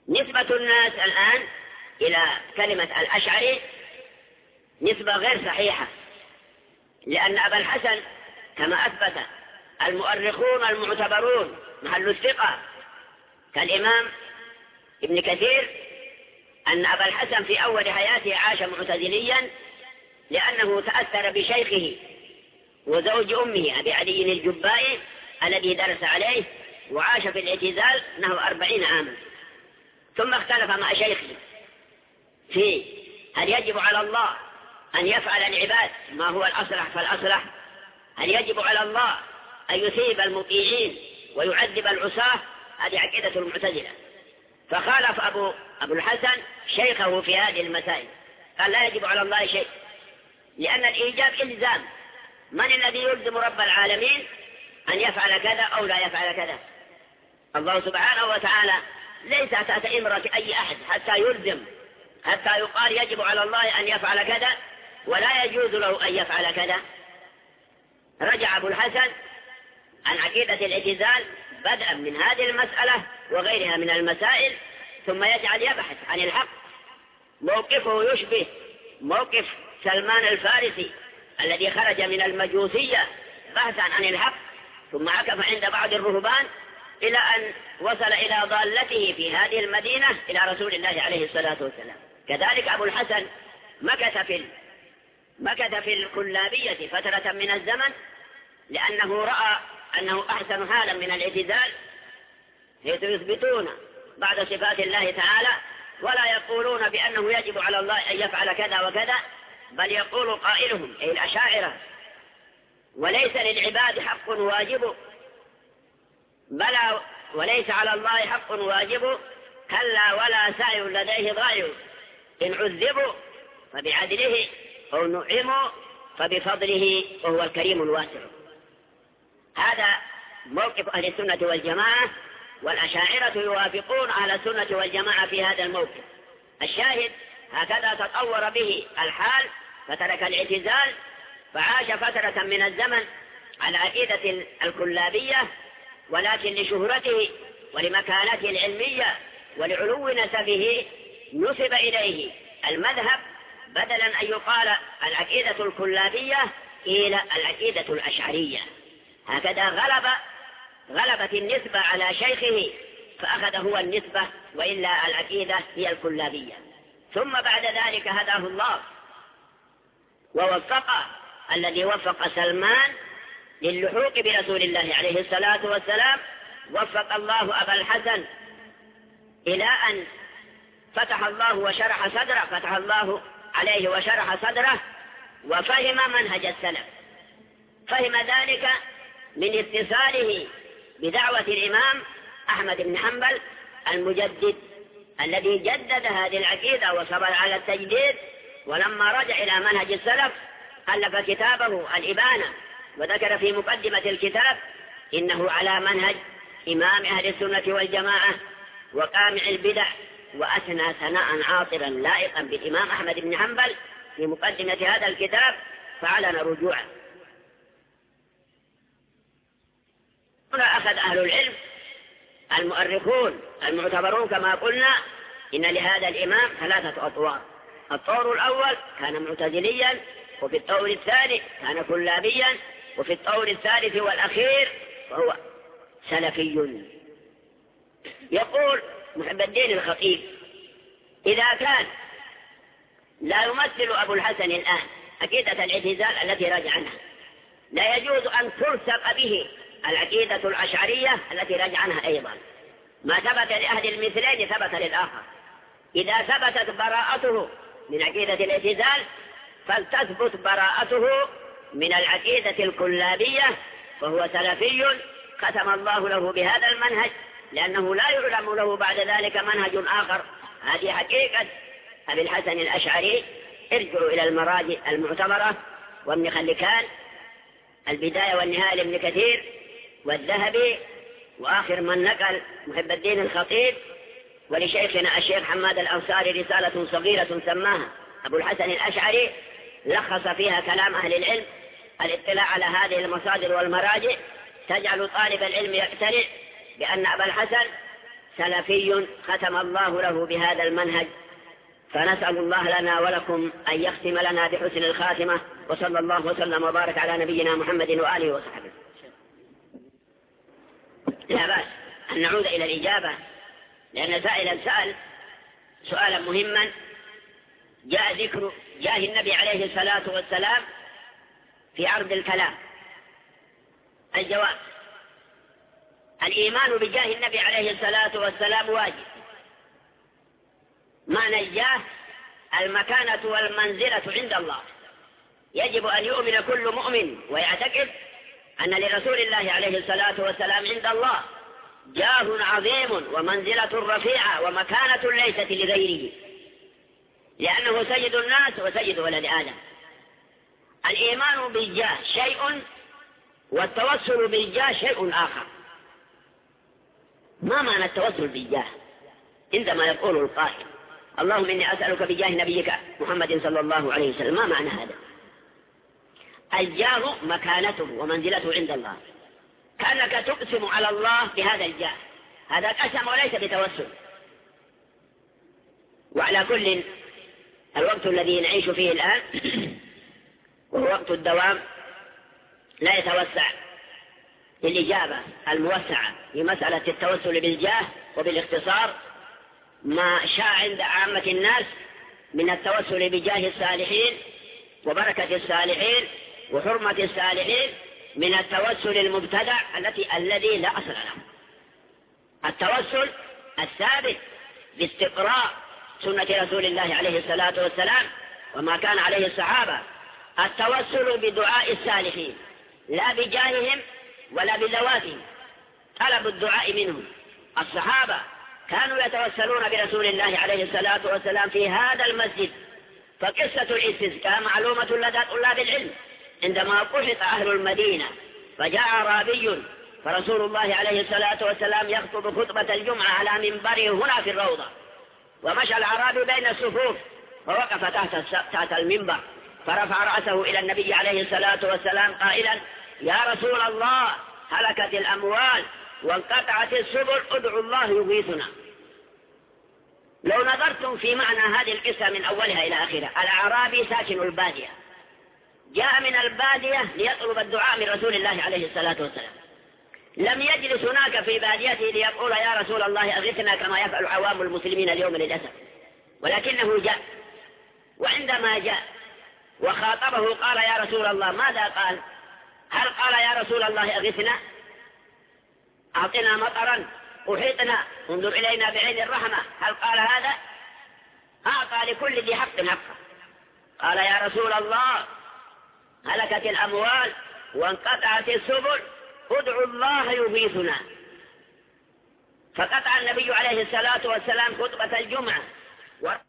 نسبة الناس الآن إلى كلمة الأشعري نسبة غير صحيحة، لأن أبا الحسن كما أثبت المؤرخون المعتبرون محل الثقة كالإمام ابن كثير أن أبا الحسن في أول حياته عاش معتزليا، لأنه تأثر بشيخه وزوج أمه أبي علي الجبائي الذي درس عليه، وعاش في الاعتزال نحو 40 عاما، ثم اختلف مع شيخه في هل يجب على الله أن يفعل العباد ما هو الأصلح فالأصلح، هل يجب على الله أن يثيب المطيعين ويعذب العصاة. هذه عقيدة المعتزلة. فخالف أبو الحسن شيخه في هذه المسائل، قال لا يجب على الله شيء، لأن الإيجاب إلزام. من الذي يلزم رب العالمين أن يفعل كذا أو لا يفعل كذا؟ الله سبحانه وتعالى ليس تحت إمرة أي أحد حتى يلزم، حتى يقال يجب على الله أن يفعل كذا ولا يجوز له أن يفعل كذا. رجع أبو الحسن عن عقيدة الاعتزال بدءا من هذه المسألة وغيرها من المسائل، ثم يجعل يبحث عن الحق. موقفه يشبه موقف سلمان الفارسي الذي خرج من المجوسية بحثا عن الحق، ثم عكف عند بعض الرهبان إلى أن وصل إلى ضالته في هذه المدينة إلى رسول الله عليه الصلاة والسلام. كذلك أبو الحسن مكث في الكلابية فترة من الزمن، لأنه رأى أنه أحسن حالا من الاعتزال، حيث يثبتون بعض صفات الله تعالى ولا يقولون بأنه يجب على الله أن يفعل كذا وكذا، بل يقول قائلهم أي الأشاعرة وليس للعباد حق واجب، بلى وليس على الله حق واجب، كلا ولا سعي لديه ضائع، إن عذبوا فبعدله أو نعموا فبفضله وهو الكريم الواسع. هذا موقف أهل السنة والجماعة، والأشاعرة يوافقون أهل السنة والجماعة في هذا الموقف. الشاهد هكذا تطور به الحال، فترك الاعتزال فعاش فترة من الزمن على عقيدة الكلابية، ولكن لشهرته ولمكانته العلمية ولعلو نسبه نسب إليه المذهب، بدلا أن يقال العقيدة الكلابية إلى العقيدة الأشعرية. هكذا غلبت النسبة على شيخه فأخذ هو النسبة، وإلا العقيدة هي الكلابية. ثم بعد ذلك هداه الله ووفقه، الذي وفق سلمان للحوق برسول الله عليه الصلاة والسلام. وفق الله أبا الحسن إلى أن فتح الله عليه وشرح صدره وفهم منهج السلف. فهم ذلك من اتصاله بدعوة الإمام أحمد بن حنبل المجدد الذي جدد هذه العقيدة وصبر على التجديد. ولما رجع إلى منهج السلف ألف كتابه الإبانة، وذكر في مقدمة الكتاب إنه على منهج إمام أهل السنة والجماعة وقامع البدع، وأثنى ثناء عاطرا لائقا بالإمام أحمد بن حنبل في مقدمة هذا الكتاب، فعلن رجوعه. هنا أخذ أهل العلم المؤرخون المعتبرون كما قلنا إن لهذا الإمام 3 أطوار. الطور الأول كان معتزليا، وفي الطور الثاني كان كلابيا، وفي الطور الثالث والأخير فهو سلفي. يقول محب الدين الخطيب: إذا كان لا يمثل أبو الحسن الآن عقيدة الاعتزال التي رجع عنها، لا يجوز أن تلصق به العقيدة الأشعرية التي رجع عنها أيضا. ما ثبت لأحد المثلين ثبت للآخر. إذا ثبتت براءته من عقيدة الاعتزال فلتثبت براءته من العقيدة الكلابية، فهو سلفي ختم الله له بهذا المنهج، لأنه لا يعلم له بعد ذلك منهج آخر. هذه حقيقة أبي الحسن الأشعري. ارجعوا إلى المراجع المعتبرة، وابن خلكان البداية والنهاية لابن كثير والذهبي، وآخر من نقل محب الدين الخطيب. ولشيخنا الشيخ حماد الأنصاري رسالة صغيرة سماها أبو الحسن الأشعري، لخص فيها كلام أهل العلم. الاطلاع على هذه المصادر والمراجع تجعل طالب العلم يقتنع بأن أبا الحسن سلفي ختم الله له بهذا المنهج، فنسأل الله لنا ولكم أن يختم لنا بحسن الخاتمة، وصلى الله وسلم وبارك على نبينا محمد وآله وصحبه. لا بأس أن نعود إلى الإجابة، لأن سائلا سأل سؤالا مهما جاء ذكر جاه النبي عليه الصلاة والسلام في عرض الكلام. الجواب: الإيمان بجاه النبي عليه الصلاة والسلام واجب. معنى الجاه المكانة والمنزلة عند الله، يجب أن يؤمن كل مؤمن ويعتقد أن لرسول الله عليه الصلاة والسلام عند الله جاه عظيم ومنزلة رفيعة ومكانة ليست لغيره، لأنه سيد الناس وسيد ولد آدم. الإيمان بالجاه شيء، والتوسل بالجاه شيء آخر. ما معنى التوسل بالجاه؟ عندما يقول القائل اللهم إني أسألك بجاه نبيك محمد صلى الله عليه وسلم، ما معنى هذا؟ الجاه مكانته ومنزلته عند الله، كأنك تقسم على الله بهذا الجاه، هذا قسم وليس بتوسل. وعلى كل، الوقت الذي نعيش فيه الآن وهو وقت الدوام لا يتوسع للإجابة الموسعة في مسألة التوسل بالجاه وبالاختصار ما شاء عند عامة الناس من التوسل بجاه الصالحين وبركة الصالحين وحرمة الصالحين من التوسل المبتدع الذي لا أصل له. التوسل الثابت باستقراء سنة رسول الله عليه الصلاة والسلام وما كان عليه الصحابة، التوسل بدعاء الصالحين لا بجاههم ولا بذواتهم، طلب الدعاء منهم. الصحابة كانوا يتوسلون برسول الله عليه الصلاة والسلام في هذا المسجد، فقصة الاستسقاء معلومة لدى طلاب العلم. عندما قحط أهل المدينة فجاء أعرابي، فرسول الله عليه الصلاة والسلام يخطب خطبة الجمعة على منبره هنا في الروضة، ومشى الأعرابي بين الصفوف فوقف تحت المنبر، فرفع رأسه إلى النبي عليه الصلاة والسلام قائلا: يا رسول الله، هلكت الأموال وانقطعت السبل، ادعوا الله يغيثنا. لو نظرتم في معنى هذه القصة من أولها إلى آخرها، الأعرابي ساكن البادية جاء من البادية ليطلب الدعاء من رسول الله عليه الصلاة والسلام، لم يجلس هناك في باديته ليقول يا رسول الله أغثنا كما يفعل عوام المسلمين اليوم للأسف، ولكنه جاء. وعندما جاء وخاطبه قال يا رسول الله، ماذا قال؟ هل قال يا رسول الله أغثنا، أعطنا مطرا، أحيطنا، انظر إلينا بعين الرحمة؟ هل قال هذا؟ أعطى لكل ذي حق حقه. قال يا رسول الله، هلكت الأموال وانقطعت السبل، ادعوا الله يغيثنا. فقطع النبي عليه الصلاة والسلام خطبة الجمعة